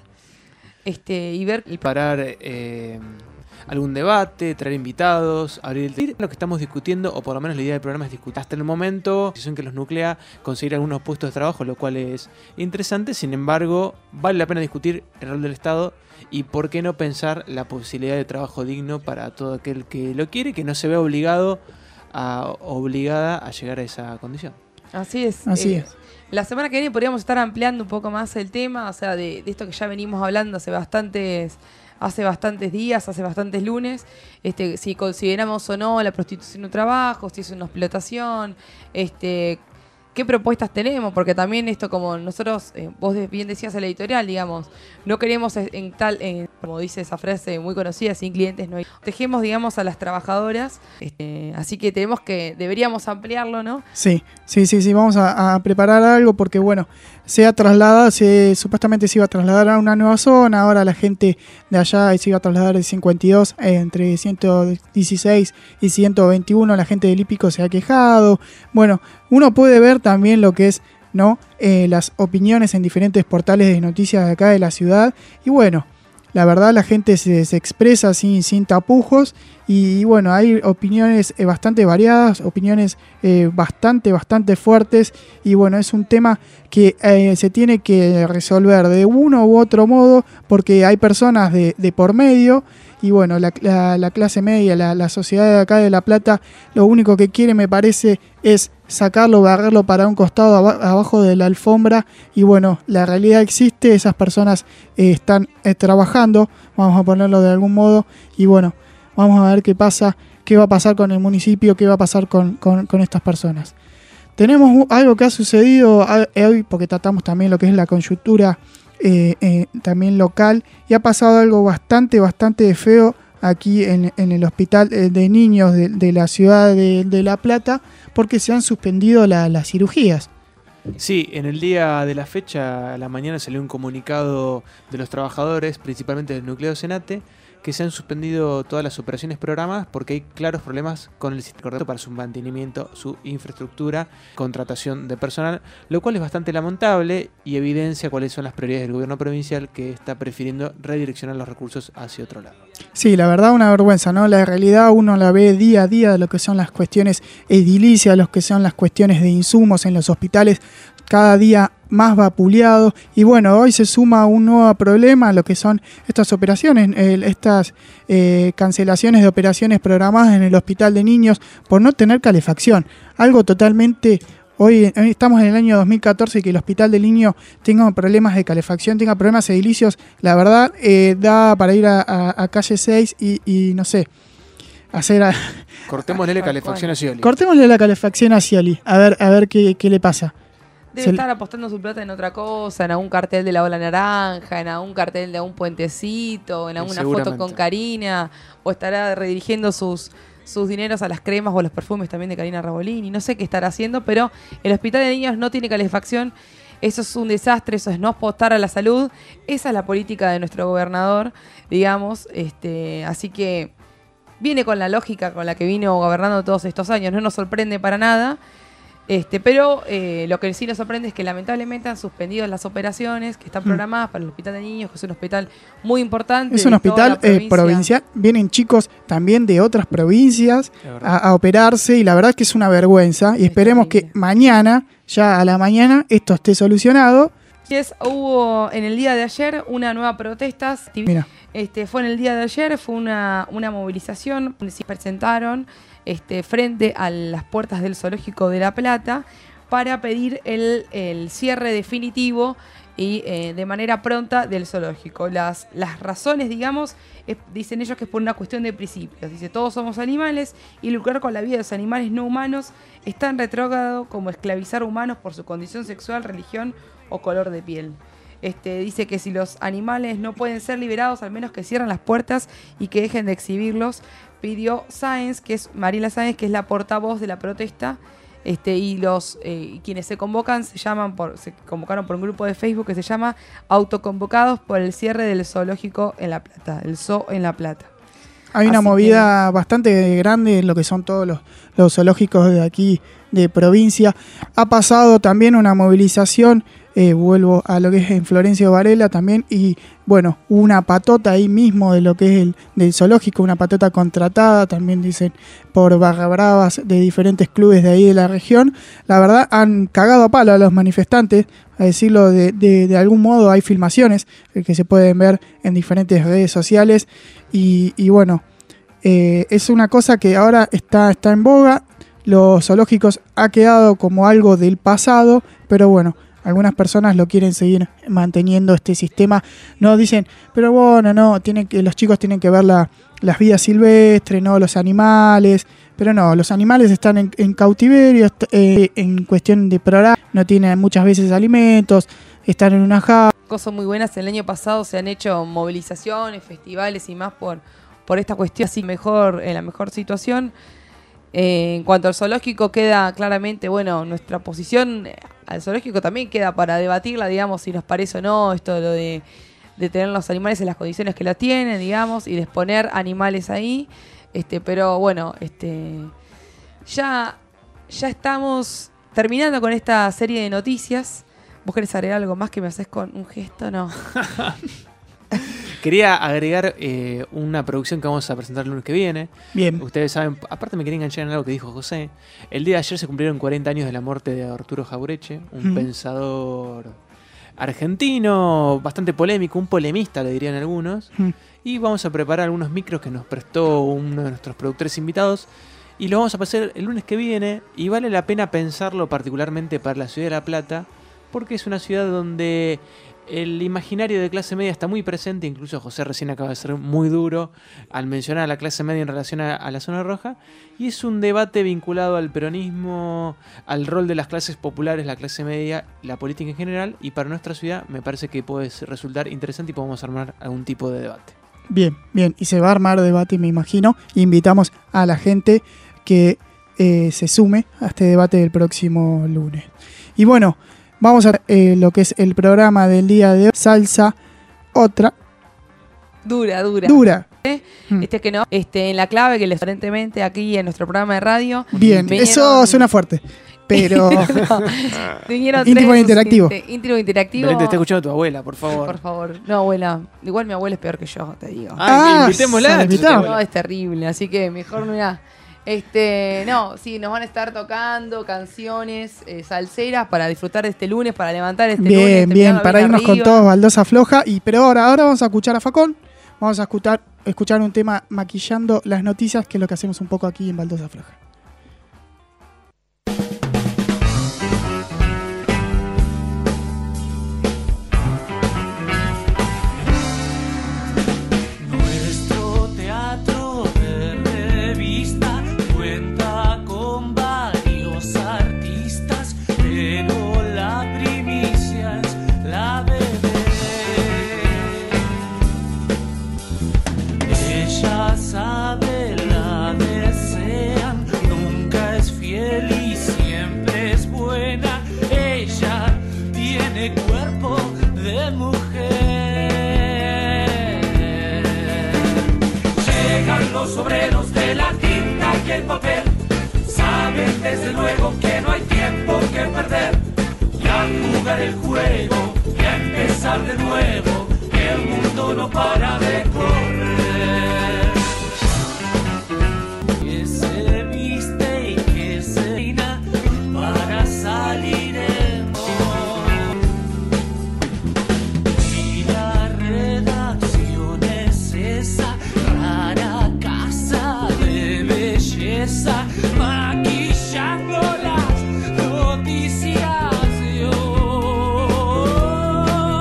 Este, y ver Y parar eh, algún debate, traer invitados, abrir el lo que estamos discutiendo, o por lo menos la idea del programa es discutir hasta el momento, la situación que los nuclea, conseguir algunos puestos de trabajo, lo cual es interesante. Sin embargo, vale la pena discutir el rol del Estado y por qué no pensar la posibilidad de trabajo digno para todo aquel que lo quiere, que no se vea obligado a, obligada a llegar a esa condición. Así es. Así eh, es. La semana que viene podríamos estar ampliando un poco más el tema, o sea, de, de esto que ya venimos hablando hace bastantes, hace bastantes días, hace bastantes lunes, este, si consideramos o no la prostitución un trabajo, si es una explotación, este, qué propuestas tenemos, porque también esto, como nosotros, eh, vos bien decías en la editorial, digamos, no queremos en tal, en, como dice esa frase muy conocida, sin clientes no hay. Tejemos, digamos, a las trabajadoras, este, así que tenemos que, deberíamos ampliarlo, ¿no? Sí, sí, sí, sí, vamos a, a preparar algo porque, bueno, se ha trasladado, se, supuestamente se iba a trasladar a una nueva zona, ahora la gente de allá se iba a trasladar de cincuenta y dos, eh, entre ciento dieciséis y ciento veintiuno, la gente del Hípico se ha quejado. Bueno, uno puede ver también lo que es, ¿no? Eh, las opiniones en diferentes portales de noticias de acá de la ciudad, y bueno, la verdad la gente se, se expresa sin, sin tapujos, y bueno, hay opiniones eh, bastante variadas, opiniones eh, bastante, bastante fuertes, y bueno, es un tema que eh, se tiene que resolver de uno u otro modo, porque hay personas de, de por medio, y bueno, la, la, la clase media, la, la sociedad de acá de La Plata, lo único que quiere, me parece, es sacarlo, barrerlo para un costado ab- abajo de la alfombra, y bueno, la realidad existe, esas personas eh, están eh, trabajando, vamos a ponerlo de algún modo, y bueno, vamos a ver qué pasa, qué va a pasar con el municipio, qué va a pasar con, con, con estas personas. Tenemos u- algo que ha sucedido a- hoy, porque tratamos también lo que es la coyuntura eh, eh, también local, y ha pasado algo bastante, bastante feo aquí en, en el hospital de niños de, de la ciudad de, de La Plata, porque se han suspendido la, las cirugías. Sí, en el día de la fecha, a la mañana salió un comunicado de los trabajadores, principalmente del nucleo Senate, que se han suspendido todas las operaciones programadas porque hay claros problemas con el sistema correcto para su mantenimiento, su infraestructura, contratación de personal, lo cual es bastante lamentable y evidencia cuáles son las prioridades del gobierno provincial, que está prefiriendo redireccionar los recursos hacia otro lado. Sí, la verdad una vergüenza, ¿no? La realidad uno la ve día a día de lo que son las cuestiones edilicias, lo que son las cuestiones de insumos en los hospitales, cada día más vapuleado, y bueno, hoy se suma un nuevo problema, lo que son estas operaciones, eh, estas eh, cancelaciones de operaciones programadas en el hospital de niños por no tener calefacción, algo totalmente... Hoy, hoy estamos en el año dos mil catorce y que el hospital del niño tenga problemas de calefacción, tenga problemas edilicios, la verdad eh, da para ir a, a, a calle seis y, y no sé, hacer... A... Cortémosle la calefacción a Scioli. Cortémosle la calefacción a Scioli, a ver, a ver qué, qué le pasa. Debe Se- estar apostando su plata en otra cosa, en algún cartel de la Ola Naranja, en algún cartel de un puentecito, en alguna foto Seguramente. con Karina, o estará redirigiendo sus, sus dineros a las cremas o a los perfumes también de Karina Rabolini. No sé qué estará haciendo, pero el hospital de niños no tiene calefacción. Eso es un desastre, eso es no apostar a la salud. Esa es la política de nuestro gobernador, digamos. Este, así que viene con la lógica con la que vino gobernando todos estos años. No nos sorprende para nada. Este, pero eh, lo que sí nos sorprende es que lamentablemente han suspendido las operaciones que están programadas para el hospital de niños, que es un hospital muy importante. Es un de toda hospital la eh, provincia. provincial, vienen chicos también de otras provincias a, a operarse, y la verdad es que es una vergüenza, y esperemos que mañana, ya a la mañana, esto esté solucionado. Y es, hubo en el día de ayer una nueva protesta. Mira. Este, fue en el día de ayer, fue una, una movilización donde se presentaron este, frente a las puertas del Zoológico de La Plata para pedir el, el cierre definitivo y eh, de manera pronta del zoológico. Las, las razones, digamos, es, dicen ellos que es por una cuestión de principios. Dice, todos somos animales y lucrar con la vida de los animales no humanos es tan retrógrado como esclavizar humanos por su condición sexual, religión o color de piel. Este, dice que si los animales no pueden ser liberados, al menos que cierren las puertas y que dejen de exhibirlos. Pidió Sáenz, que es Mariela Sáenz, que es la portavoz de la protesta. Este, y los eh, quienes se convocan se llaman por, se convocaron por un grupo de Facebook que se llama Autoconvocados por el cierre del zoológico en La Plata, el zoo en La Plata. Hay una Así movida que... bastante grande en lo que son todos los, los zoológicos de aquí, de provincia. Ha pasado también una movilización, eh, vuelvo a lo que es en Florencio Varela también, y bueno, una patota ahí mismo de lo que es el del zoológico, una patota contratada, también dicen, por barra bravas de diferentes clubes de ahí de la región. La verdad, han cagado a palo a los manifestantes, a decirlo de, de, de algún modo. Hay filmaciones que se pueden ver en diferentes redes sociales, y, y bueno, eh, es una cosa que ahora está, está en boga. Los zoológicos ha quedado como algo del pasado, pero bueno, algunas personas lo quieren seguir manteniendo este sistema. No dicen, pero bueno, no, tienen que, los chicos tienen que ver la, las vidas silvestres, no los animales. Pero no, los animales están en, en cautiverio, eh, en cuestión de programa, no tienen muchas veces alimentos, están en una jaula. Cosas muy buenas, el año pasado se han hecho movilizaciones, festivales y más por, por esta cuestión, así mejor, en la mejor situación. Eh, en cuanto al zoológico, queda claramente, bueno, nuestra posición al zoológico también queda para debatirla, digamos, si nos parece o no esto de lo de, de tener los animales en las condiciones que la tienen, digamos, y de exponer animales ahí. Este, pero bueno, este, ya, ya estamos terminando con esta serie de noticias. ¿Vos querés agregar algo más que me haces con un gesto? No. Quería agregar eh, una producción que vamos a presentar el lunes que viene. Bien. Ustedes saben, aparte me quería enganchar en algo que dijo José. El día de ayer se cumplieron cuarenta años de la muerte de Arturo Jaureche, un Mm. pensador argentino, bastante polémico, un polemista le dirían algunos. Mm. Y vamos a preparar algunos micros que nos prestó uno de nuestros productores invitados. Y lo vamos a pasar el lunes que viene. Y vale la pena pensarlo particularmente para la ciudad de La Plata, porque es una ciudad donde el imaginario de clase media está muy presente. Incluso José recién acaba de ser muy duro al mencionar a la clase media en relación a, a la zona roja. Y es un debate vinculado al peronismo, al rol de las clases populares, la clase media, la política en general. Y para nuestra ciudad me parece que puede resultar interesante y podemos armar algún tipo de debate. Bien, bien, y se va a armar debate, me imagino. Invitamos a la gente que eh, se sume a este debate del próximo lunes. Y bueno, vamos a eh, lo que es el programa del día de hoy. Salsa, otra. Dura, dura. Dura. ¿Eh? Este que no, este, en la clave que les aparentemente aquí en nuestro programa de radio. Bien, vinieron... eso suena fuerte. Pero no, vinieron íntimo tres, interactivo. Inte, íntimo interactivo. Belén, te está escuchando tu abuela, por favor. Por favor. No, abuela. Igual mi abuela es peor que yo, te digo. Ah, invitémosla. No, es terrible, así que mejor mira. Este, no, sí, nos van a estar tocando canciones eh, salseras para disfrutar de este lunes, para levantar este bien, lunes. Bien, bien, para irnos arriba. Con todos baldosa floja. Y pero ahora, ahora vamos a escuchar a Facón. Vamos a escuchar, escuchar un tema maquillando las noticias, que es lo que hacemos un poco aquí en Baldosa Floja. Sabe, la desean, nunca es fiel y siempre es buena. Ella tiene cuerpo de mujer. Llegan los obreros de la tinta y el papel, saben desde luego que no hay tiempo que perder. Y a jugar el juego y a empezar de nuevo, que el mundo no para de correr. Maquillando las noticias de hoy.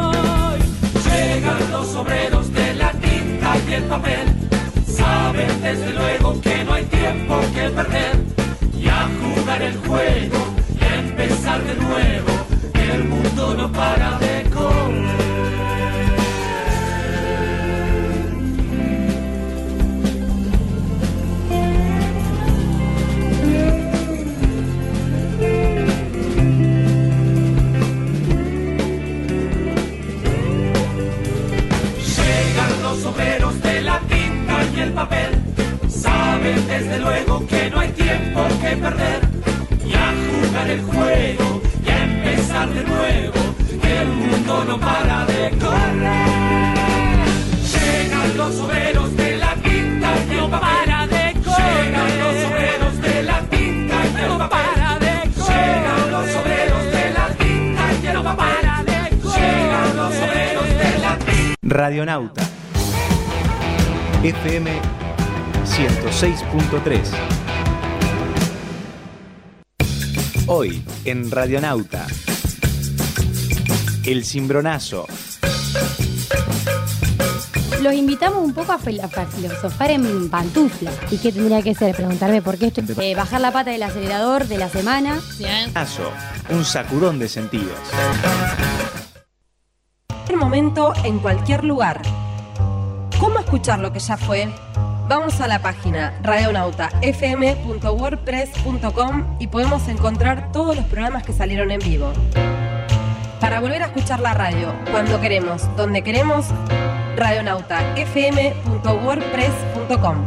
juego y empezar de nuevo, que el mundo no para de correr. Llegan los obreros de la tinta y el papel, saben desde luego que no hay tiempo que perder, y a jugar el juego y a empezar de nuevo, que el mundo no para de correr. Llegan los obreros de la tinta y el papel, llegan los obreros de la tinta y el papel, llegan los obreros de la tinta y el papel, llegan los obreros de la tinta. Radionauta F M ciento seis punto tres. Hoy en Radionauta, el cimbronazo. Los invitamos un poco a, fel- a filosofar en pantufla. ¿Y qué tendría que ser? Preguntarme por qué esto. Eh, bajar la pata del acelerador de la semana. Aso, un sacudón de sentidos. El momento en cualquier lugar. ¿Cómo escuchar lo que ya fue? Vamos a la página radionauta f m punto wordpress punto com y podemos encontrar todos los programas que salieron en vivo. Para volver a escuchar la radio cuando queremos, donde queremos, radionauta f m punto wordpress punto com.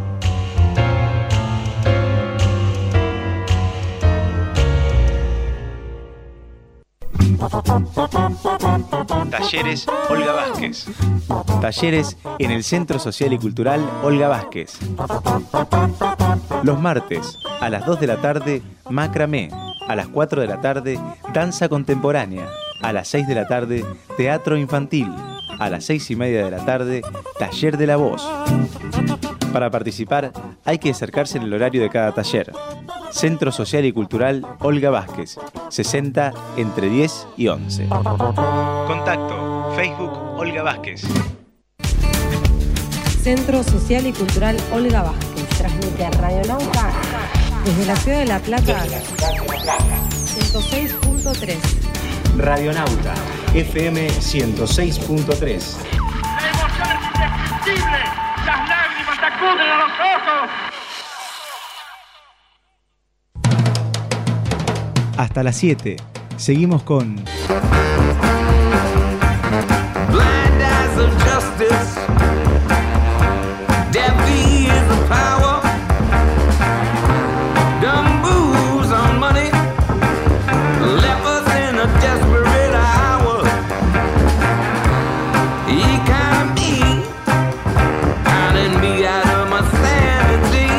Talleres Olga Vázquez. Talleres en el Centro Social y Cultural Olga Vázquez. Los martes, a las dos de la tarde, macramé. A las cuatro de la tarde, danza contemporánea. A las seis de la tarde, teatro infantil. A las seis y media de la tarde, taller de la voz. Para participar, hay que acercarse en el horario de cada taller. Centro Social y Cultural Olga Vázquez, sesenta entre diez y once. Contacto, Facebook Olga Vázquez. Centro Social y Cultural Olga Vázquez. Transmite Radionauta desde la ciudad de La Plata, ciento seis punto tres. Radionauta, F M ciento seis punto tres. La emoción es indescriptible, las lágrimas te acuden a los ojos. Hasta las siete. Seguimos con Blind eyes of justice, deaf ears of power, dumb moves on money, left us in a desperate hour. He kind of me, counting me out of my sanity.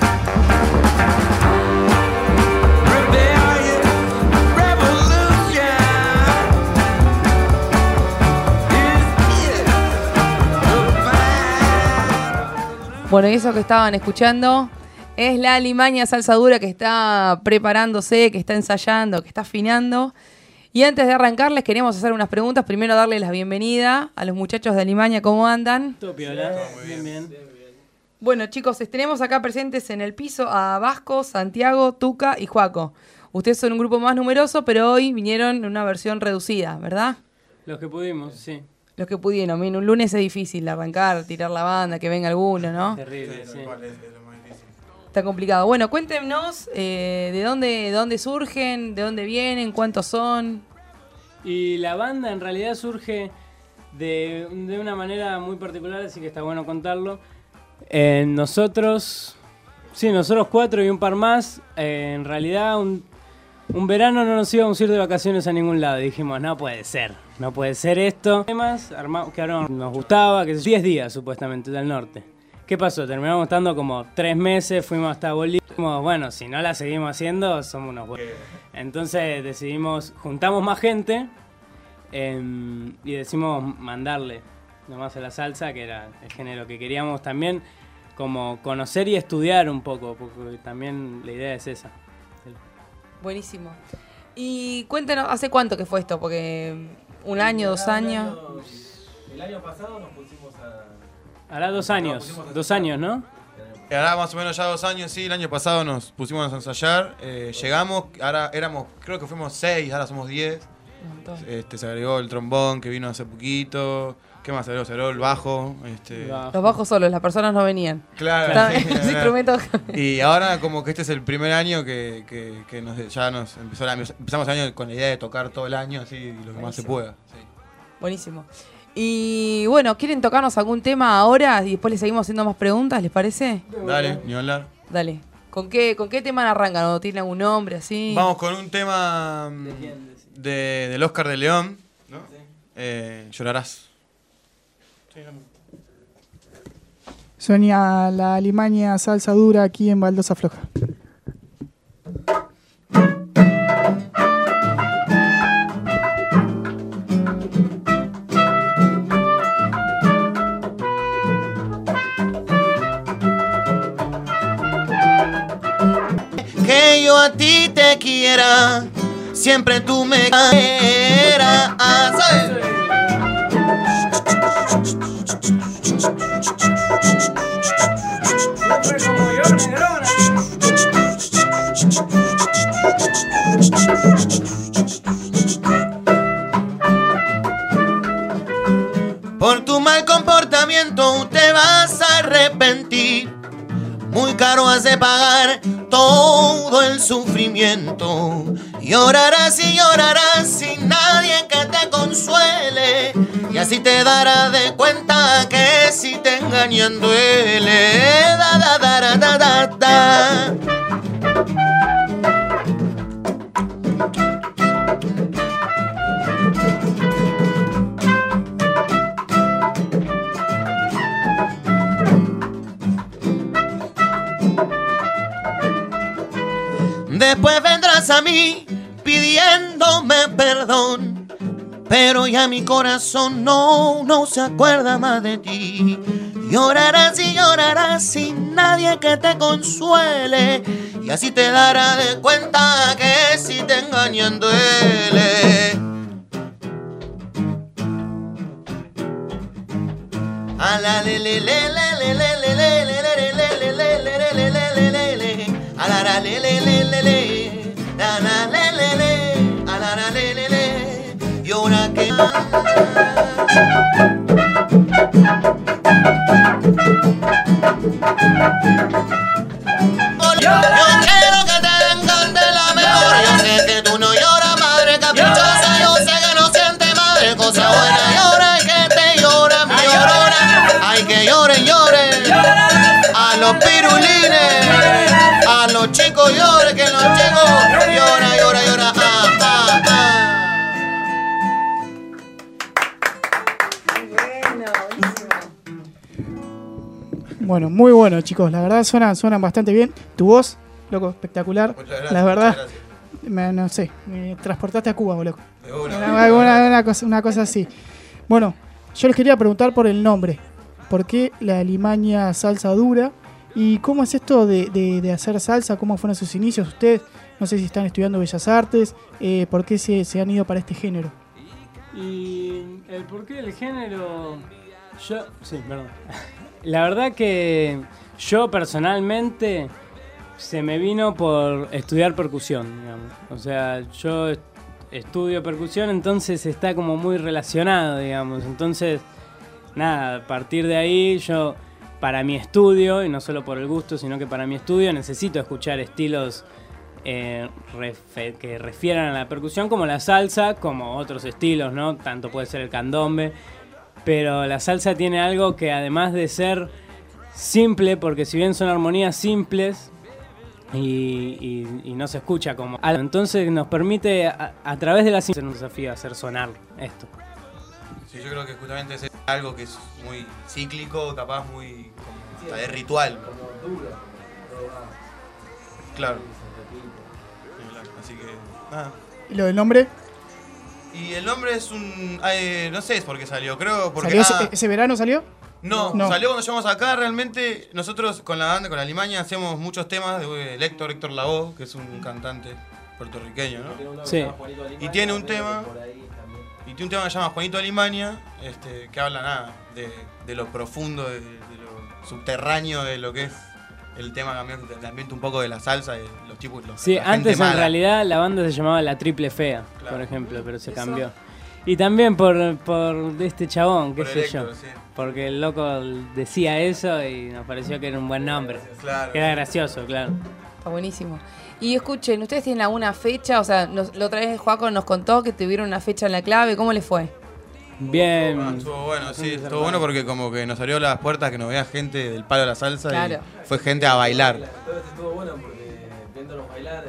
Bueno, y eso que estaban escuchando es la Alimaña Salsa Dura, que está preparándose, que está ensayando, que está afinando. Y antes de arrancar les queríamos hacer unas preguntas. Primero darles la bienvenida a los muchachos de Alimaña. ¿Cómo andan? Todo piola. Bien, bien. Bueno, chicos, tenemos acá presentes en el piso a Vasco, Santiago, Tuca y Juaco. Ustedes son un grupo más numeroso, pero hoy vinieron en una versión reducida, ¿verdad? Los que pudimos, sí. Los que pudieron. Miren, un lunes es difícil arrancar, tirar la banda, que venga alguno, ¿no? Terrible, sí. Está complicado. Bueno, cuéntenos eh, de dónde, de dónde surgen, de dónde vienen, cuántos son. Y la banda en realidad surge de, de una manera muy particular, así que está bueno contarlo. Eh, nosotros, sí, nosotros cuatro y un par más, eh, en realidad un, un verano no nos íbamos a ir de vacaciones a ningún lado. Y dijimos, no puede ser, no puede ser esto. Temas armamos, que ahora nos gustaba, que diez días supuestamente del norte. ¿Qué pasó? Terminamos estando como tres meses, fuimos hasta Bolivia. Dijimos, bueno, si no la seguimos haciendo, somos unos buenos. Entonces decidimos, juntamos más gente eh, y decidimos mandarle nomás a la salsa, que era el género que queríamos también como conocer y estudiar un poco, porque también la idea es esa. Buenísimo. Y cuéntanos, ¿hace cuánto que fue esto? Porque un año, dos años. El año pasado nos pusimos a... Hará dos años, no, dos años, ¿no? El año Ahora más o menos ya dos años, sí, el año pasado nos pusimos a ensayar, eh, llegamos, ahora éramos, creo que fuimos seis, ahora somos diez. Este, se agregó el trombón que vino hace poquito. ¿Qué más se agregó? Se agregó el bajo. Este... Los bajos solos, las personas no venían. Claro. Estaban- sí, los claro. instrumentos. Y ahora como que este es el primer año que, que, que nos, ya nos empezó la, empezamos el año con la idea de tocar todo el año, así lo que más se pueda. Sí. Buenísimo. Y bueno, ¿quieren tocarnos algún tema ahora y después les seguimos haciendo más preguntas? ¿Les parece? Dale, ni hablar. Dale. ¿Con qué, con qué tema arrancan? ¿O tiene algún nombre así? Vamos con un tema mm, de, del Oscar de León, ¿no? Eh, Llorarás. Sueña la Alimaña salsa dura aquí en Baldosa Floja. Que yo a ti te quiera, siempre tú me quieras. Por tu mal comportamiento te vas a arrepentir. Muy caro has de pagar todo el sufrimiento. Llorarás y llorarás sin nadie que te consuele. Y así te darás de cuenta que si te engañan duele. Da, da, da, da, da, da, da. Después vendrás a mí pidiéndome perdón, pero ya mi corazón no, no se acuerda más de ti. Llorarás y llorarás sin nadie que te consuele, y así te darás de cuenta que si te engañan duele. A la le le le le le le le le le le le le le le le le le a la la le le le le le la la le le le a la la le le le y ahora que yo quiero que te vengan de la mejor. Yo sé que tú no lloras, madre caprichosa. Yo sé que no sientes, madre, cosa buena. Llora y que te llora, mi llorona. Ay, que lloren, lloren. A los pirulines, a los chicos lloren, que los chicos llora, llora, llora. Ah, ah, ah. Bueno, muy bueno, chicos. La verdad suenan, suenan bastante bien. Tu voz, loco, espectacular. Muchas gracias, La verdad, muchas me, no sé, me transportaste a Cuba, loco. De una. Una, una- una cosa, una cosa así. Bueno, yo les quería preguntar por el nombre. ¿Por qué la Alimaña salsa dura? ¿Y cómo es esto de, de- de hacer salsa? ¿Cómo fueron sus inicios ustedes? No sé si están estudiando Bellas Artes. Eh, ¿Por qué se, se han ido para este género? Y el porqué del género, yo, sí, perdón. La verdad que yo personalmente se me vino por estudiar percusión, digamos. O sea, yo est- estudio percusión, entonces está como muy relacionado, digamos. Entonces, nada, a partir de ahí yo, para mi estudio, y no solo por el gusto, sino que para mi estudio, necesito escuchar estilos eh, refe- que refieran a la percusión, como la salsa, como otros estilos, ¿no? Tanto puede ser el candombe. Pero la salsa tiene algo que, además de ser simple, porque si bien son armonías simples y, y- y no se escucha como algo, entonces nos permite a, a través de la simple, un desafío hacer sonar esto. Sí, yo creo que justamente es algo que es muy cíclico, capaz muy como hasta de ritual. Claro. Así que nada. ¿Y lo del nombre? Y el nombre es un... ay, no sé por qué salió, creo porque... ¿Salió ese, ah, ese verano salió? no, No. salió cuando llegamos acá. Realmente nosotros con la banda, con la Alimaña, hacemos muchos temas de Héctor, Héctor Lavoe, que es un cantante puertorriqueño, ¿no? Sí. Y tiene un tema... Y tiene un tema que se llama Juanito Alimaña, este, que habla nada de, de lo profundo, de, de lo subterráneo de lo que es el tema cambió el ambiente un poco de la salsa, de los tipos, los, Sí, la gente antes en mala. realidad la banda se llamaba La Triple Fea, Claro. por ejemplo, pero se Eso. cambió. Y también por, por este chabón, qué Por sé el yo. Héctor, sí. Porque el loco decía eso y nos pareció que era un buen nombre. Claro. Que era gracioso, claro. Está buenísimo. Y escuchen, ¿ustedes tienen alguna fecha? O sea, nos, la otra vez Joaco nos contó que tuvieron una fecha en la clave. ¿Cómo les fue? Bien. Ah, estuvo bueno, sí, estuvo bueno porque como que nos abrió las puertas, que nos veía gente del palo de la salsa Claro. y fue gente a bailar. Estuvo bueno porque viéndolos bailar,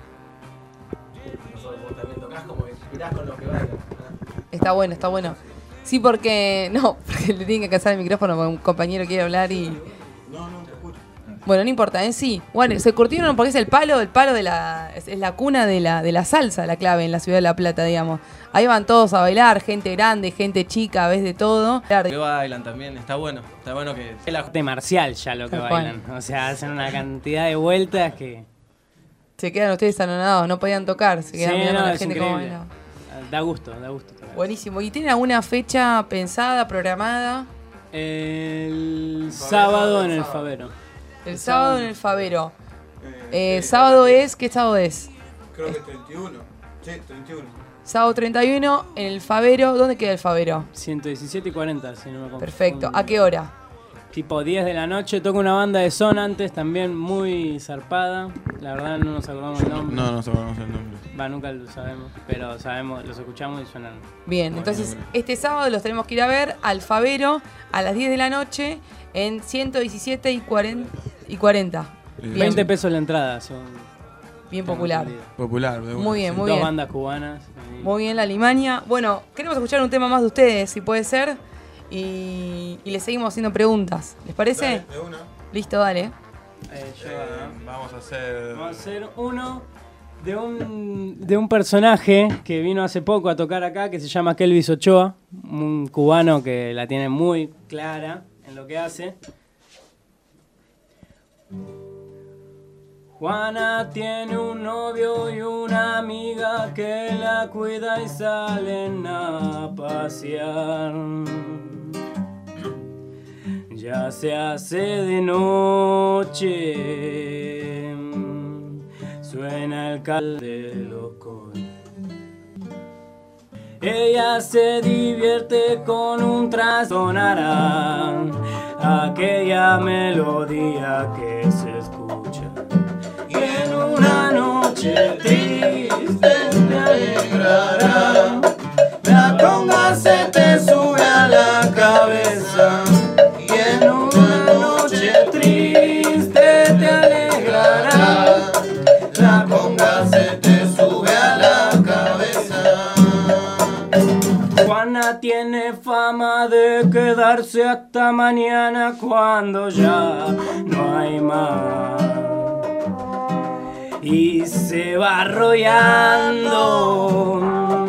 eh, nosotros vos también tocás como que mirás con los que bailan. Está bueno, está bueno. Sí, porque... No, porque le tienen que alcanzar el micrófono porque un compañero quiere hablar y... No, no, te escucho. Bueno, no importa, en sí. Bueno, se curtieron porque es el palo, el palo de la... Es, es la cuna de la, de la salsa, la clave en la ciudad de La Plata, digamos. Ahí van todos a bailar, gente grande, gente chica, ves de todo. Que bailan también, está bueno. Está bueno que. Es la arte marcial ya lo que Tal bailan. O sea, hacen una cantidad de vueltas que... Se quedan ustedes anonadados, no podían tocar, se quedan Sí, mirando no, a la es gente cómo increíble. baila. Da gusto, da gusto. Buenísimo. ¿Y tienen alguna fecha pensada, programada? El sábado en el Favero. El sábado en el Favero. Eh, sábado es, ¿qué sábado es? Creo que es treinta y uno. Sí, treinta y uno. Sábado treinta y uno en el Favero. ¿Dónde queda el Favero? ciento diecisiete y cuarenta, si no me confundo. Perfecto. ¿A qué hora? Tipo diez de la noche. Toca una banda de son antes, también muy zarpada. La verdad no nos acordamos el nombre. No, no sabemos el nombre. Va, nunca lo sabemos. Pero sabemos, los escuchamos y suenan. Bien, entonces este sábado los tenemos que ir a ver al Favero a las diez de la noche en ciento diecisiete y cuarenta. Bien, veinte pesos la entrada. Son, bien popular. Popular, de Muy bien, muy Dos bien. bandas cubanas. Muy bien, la Limaña. Bueno, queremos escuchar un tema más de ustedes, si puede ser. Y, y les seguimos haciendo preguntas. ¿Les parece? Dale, de una. Listo, dale. Eh, yo, Eh, vamos a hacer. Vamos a hacer uno de un, de un personaje que vino hace poco a tocar acá, que se llama Kelvis Ochoa, un cubano que la tiene muy clara en lo que hace. Juana tiene un novio y una amiga que la cuida y salen a pasear. Ya se hace de noche, suena el cal de los coros. Ella se divierte con un trasonará aquella melodía que se escucha. Y en una noche triste te alegrará, la conga se te sube a la cabeza. Y en una noche triste te alegrará, la conga se te sube a la cabeza. Juana tiene fama de quedarse hasta mañana cuando ya no hay más. Y se va arrollando,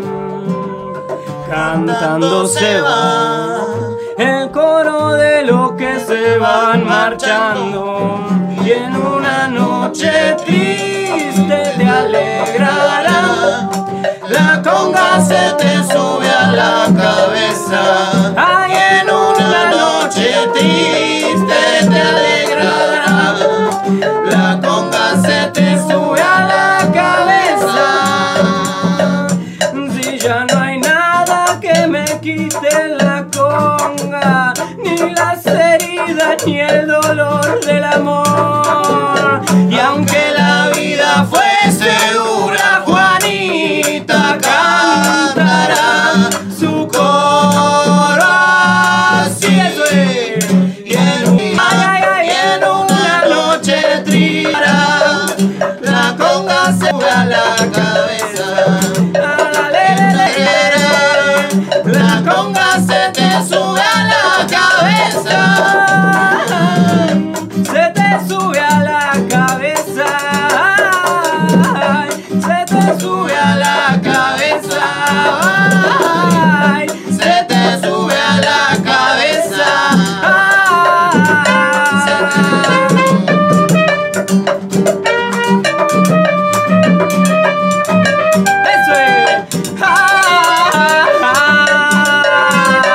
cantando se va el coro de los que se van marchando. Y en una noche triste te alegrará, la conga se te sube a la cabeza. Ay, en una noche triste te alegrará, la conga se te sube a la cabeza. Si ya no hay nada que me quite la conga, ni las heridas ni el dolor del amor. Y aunque la vida fuese dura, Juanita cantará su coro. Así eso es. Y en, un, ay, ay, ay, en una noche triste la conga se sube a la cabeza. La conga se te sube a la cabeza. Se te sube a la cabeza. Se te sube a la cabeza. Se te sube a la cabeza. Eso es.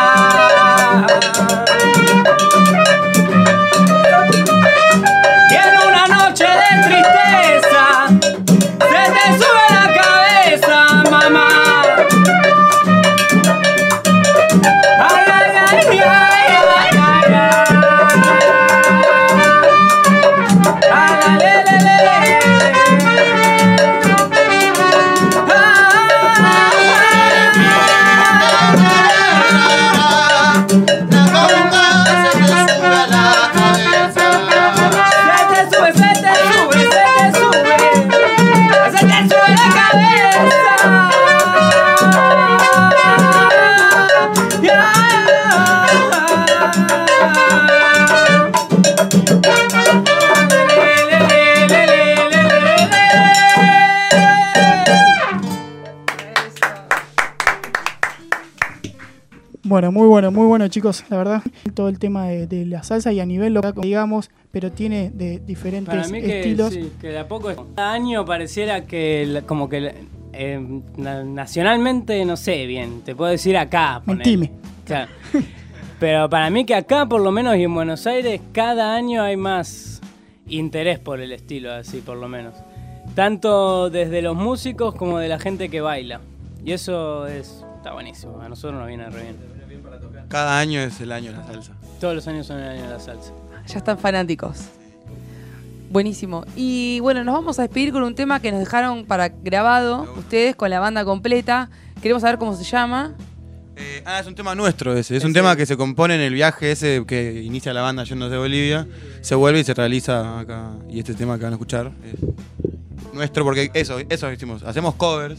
Y en Bueno, muy bueno, muy bueno, chicos, la verdad. Todo el tema de, de la salsa y a nivel local, digamos, pero tiene de diferentes Para mí que, estilos. sí, que de a poco, cada año pareciera que la- como que la- eh, na- nacionalmente, no sé bien, te puedo decir acá. ponele. Mentime. Claro. Pero para mí que acá, por lo menos, y en Buenos Aires, cada año hay más interés por el estilo, así por lo menos. Tanto desde los músicos como de la gente que baila. Y eso es, está buenísimo, a nosotros nos viene re bien. Cada año es el año de la salsa. Todos los años son el año de la salsa. Ya están fanáticos. Buenísimo. Y bueno, nos vamos a despedir con un tema que nos dejaron para grabado ustedes con la banda completa. Queremos saber cómo se llama. Eh, ah, es un tema nuestro ese. Es un tema que se compone en el viaje ese que inicia la banda yendo de Bolivia. Se vuelve y se realiza acá. Y este tema que van a escuchar es nuestro porque eso, eso hicimos. Hacemos covers.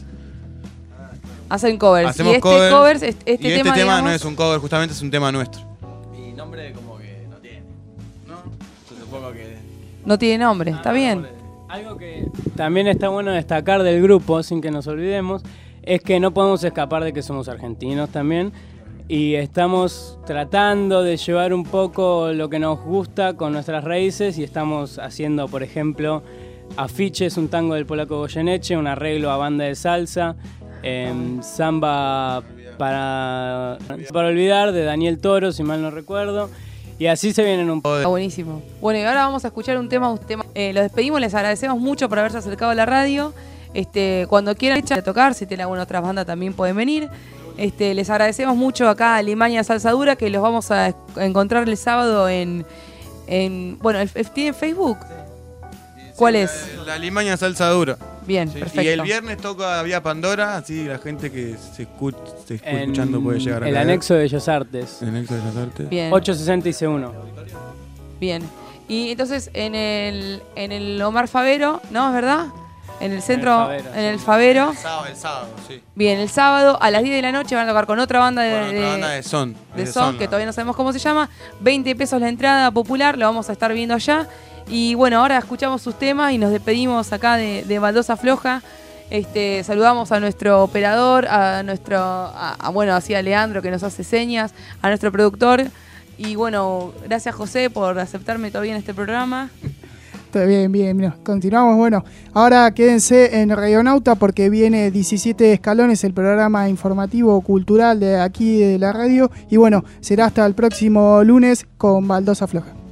Hacen covers. Hacemos y este covers, covers, este, este y este tema, tema digamos, no es un cover, justamente es un tema nuestro. Y nombre como que no tiene. ¿No? Yo supongo que. no tiene nombre. Está bien. Algo que también está bueno destacar del grupo, sin que nos olvidemos, es que no podemos escapar de que somos argentinos también. Y estamos tratando de llevar un poco lo que nos gusta con nuestras raíces y estamos haciendo, por ejemplo, Afiches, un tango del polaco Goyeneche, un arreglo a banda de salsa, eh, Samba para, para olvidar de Daniel Toro, si mal no recuerdo. Y así se vienen un poco. Está buenísimo. Bueno, y ahora vamos a escuchar un tema. Un tema eh, los despedimos, les agradecemos mucho por haberse acercado a la radio. Este, cuando quieran echar a tocar, si tienen alguna otra banda también pueden venir. Este, les agradecemos mucho acá a Limaña Salsa Dura, que los vamos a encontrar el sábado en, en bueno, el, el- ¿tienen Facebook? ¿Cuál es? La Limaña Salsa Dura. Bien, Sí. perfecto. Y el viernes toca Vía Pandora, así la gente que se escucha, se escucha En escuchando puede llegar a el caer. anexo de Bellas Artes. El anexo de Bellas Artes. Bien. ocho sesenta y C uno. Bien. Y entonces en el, en el Omar Favero, ¿no? ¿Es verdad? En el centro, Favero, en el Favero. El sábado, el sábado, sí. Bien, el sábado a las diez de la noche van a tocar con otra banda de, Con otra de- banda de son. de de son, son, que ¿no? todavía no sabemos cómo se llama. veinte pesos la entrada popular, lo vamos a estar viendo allá. Y bueno, ahora escuchamos sus temas y nos despedimos acá de, de Baldosa Floja. Este, saludamos a nuestro operador, a nuestro, a, a, bueno, así a Leandro que nos hace señas, a nuestro productor. Y bueno, gracias José por aceptarme todavía en este programa. Está bien, bien, bien. Continuamos. Bueno, ahora quédense en Radionauta porque viene diecisiete Escalones, el programa informativo cultural de aquí de la radio. Y bueno, será hasta el próximo lunes con Baldosa Floja.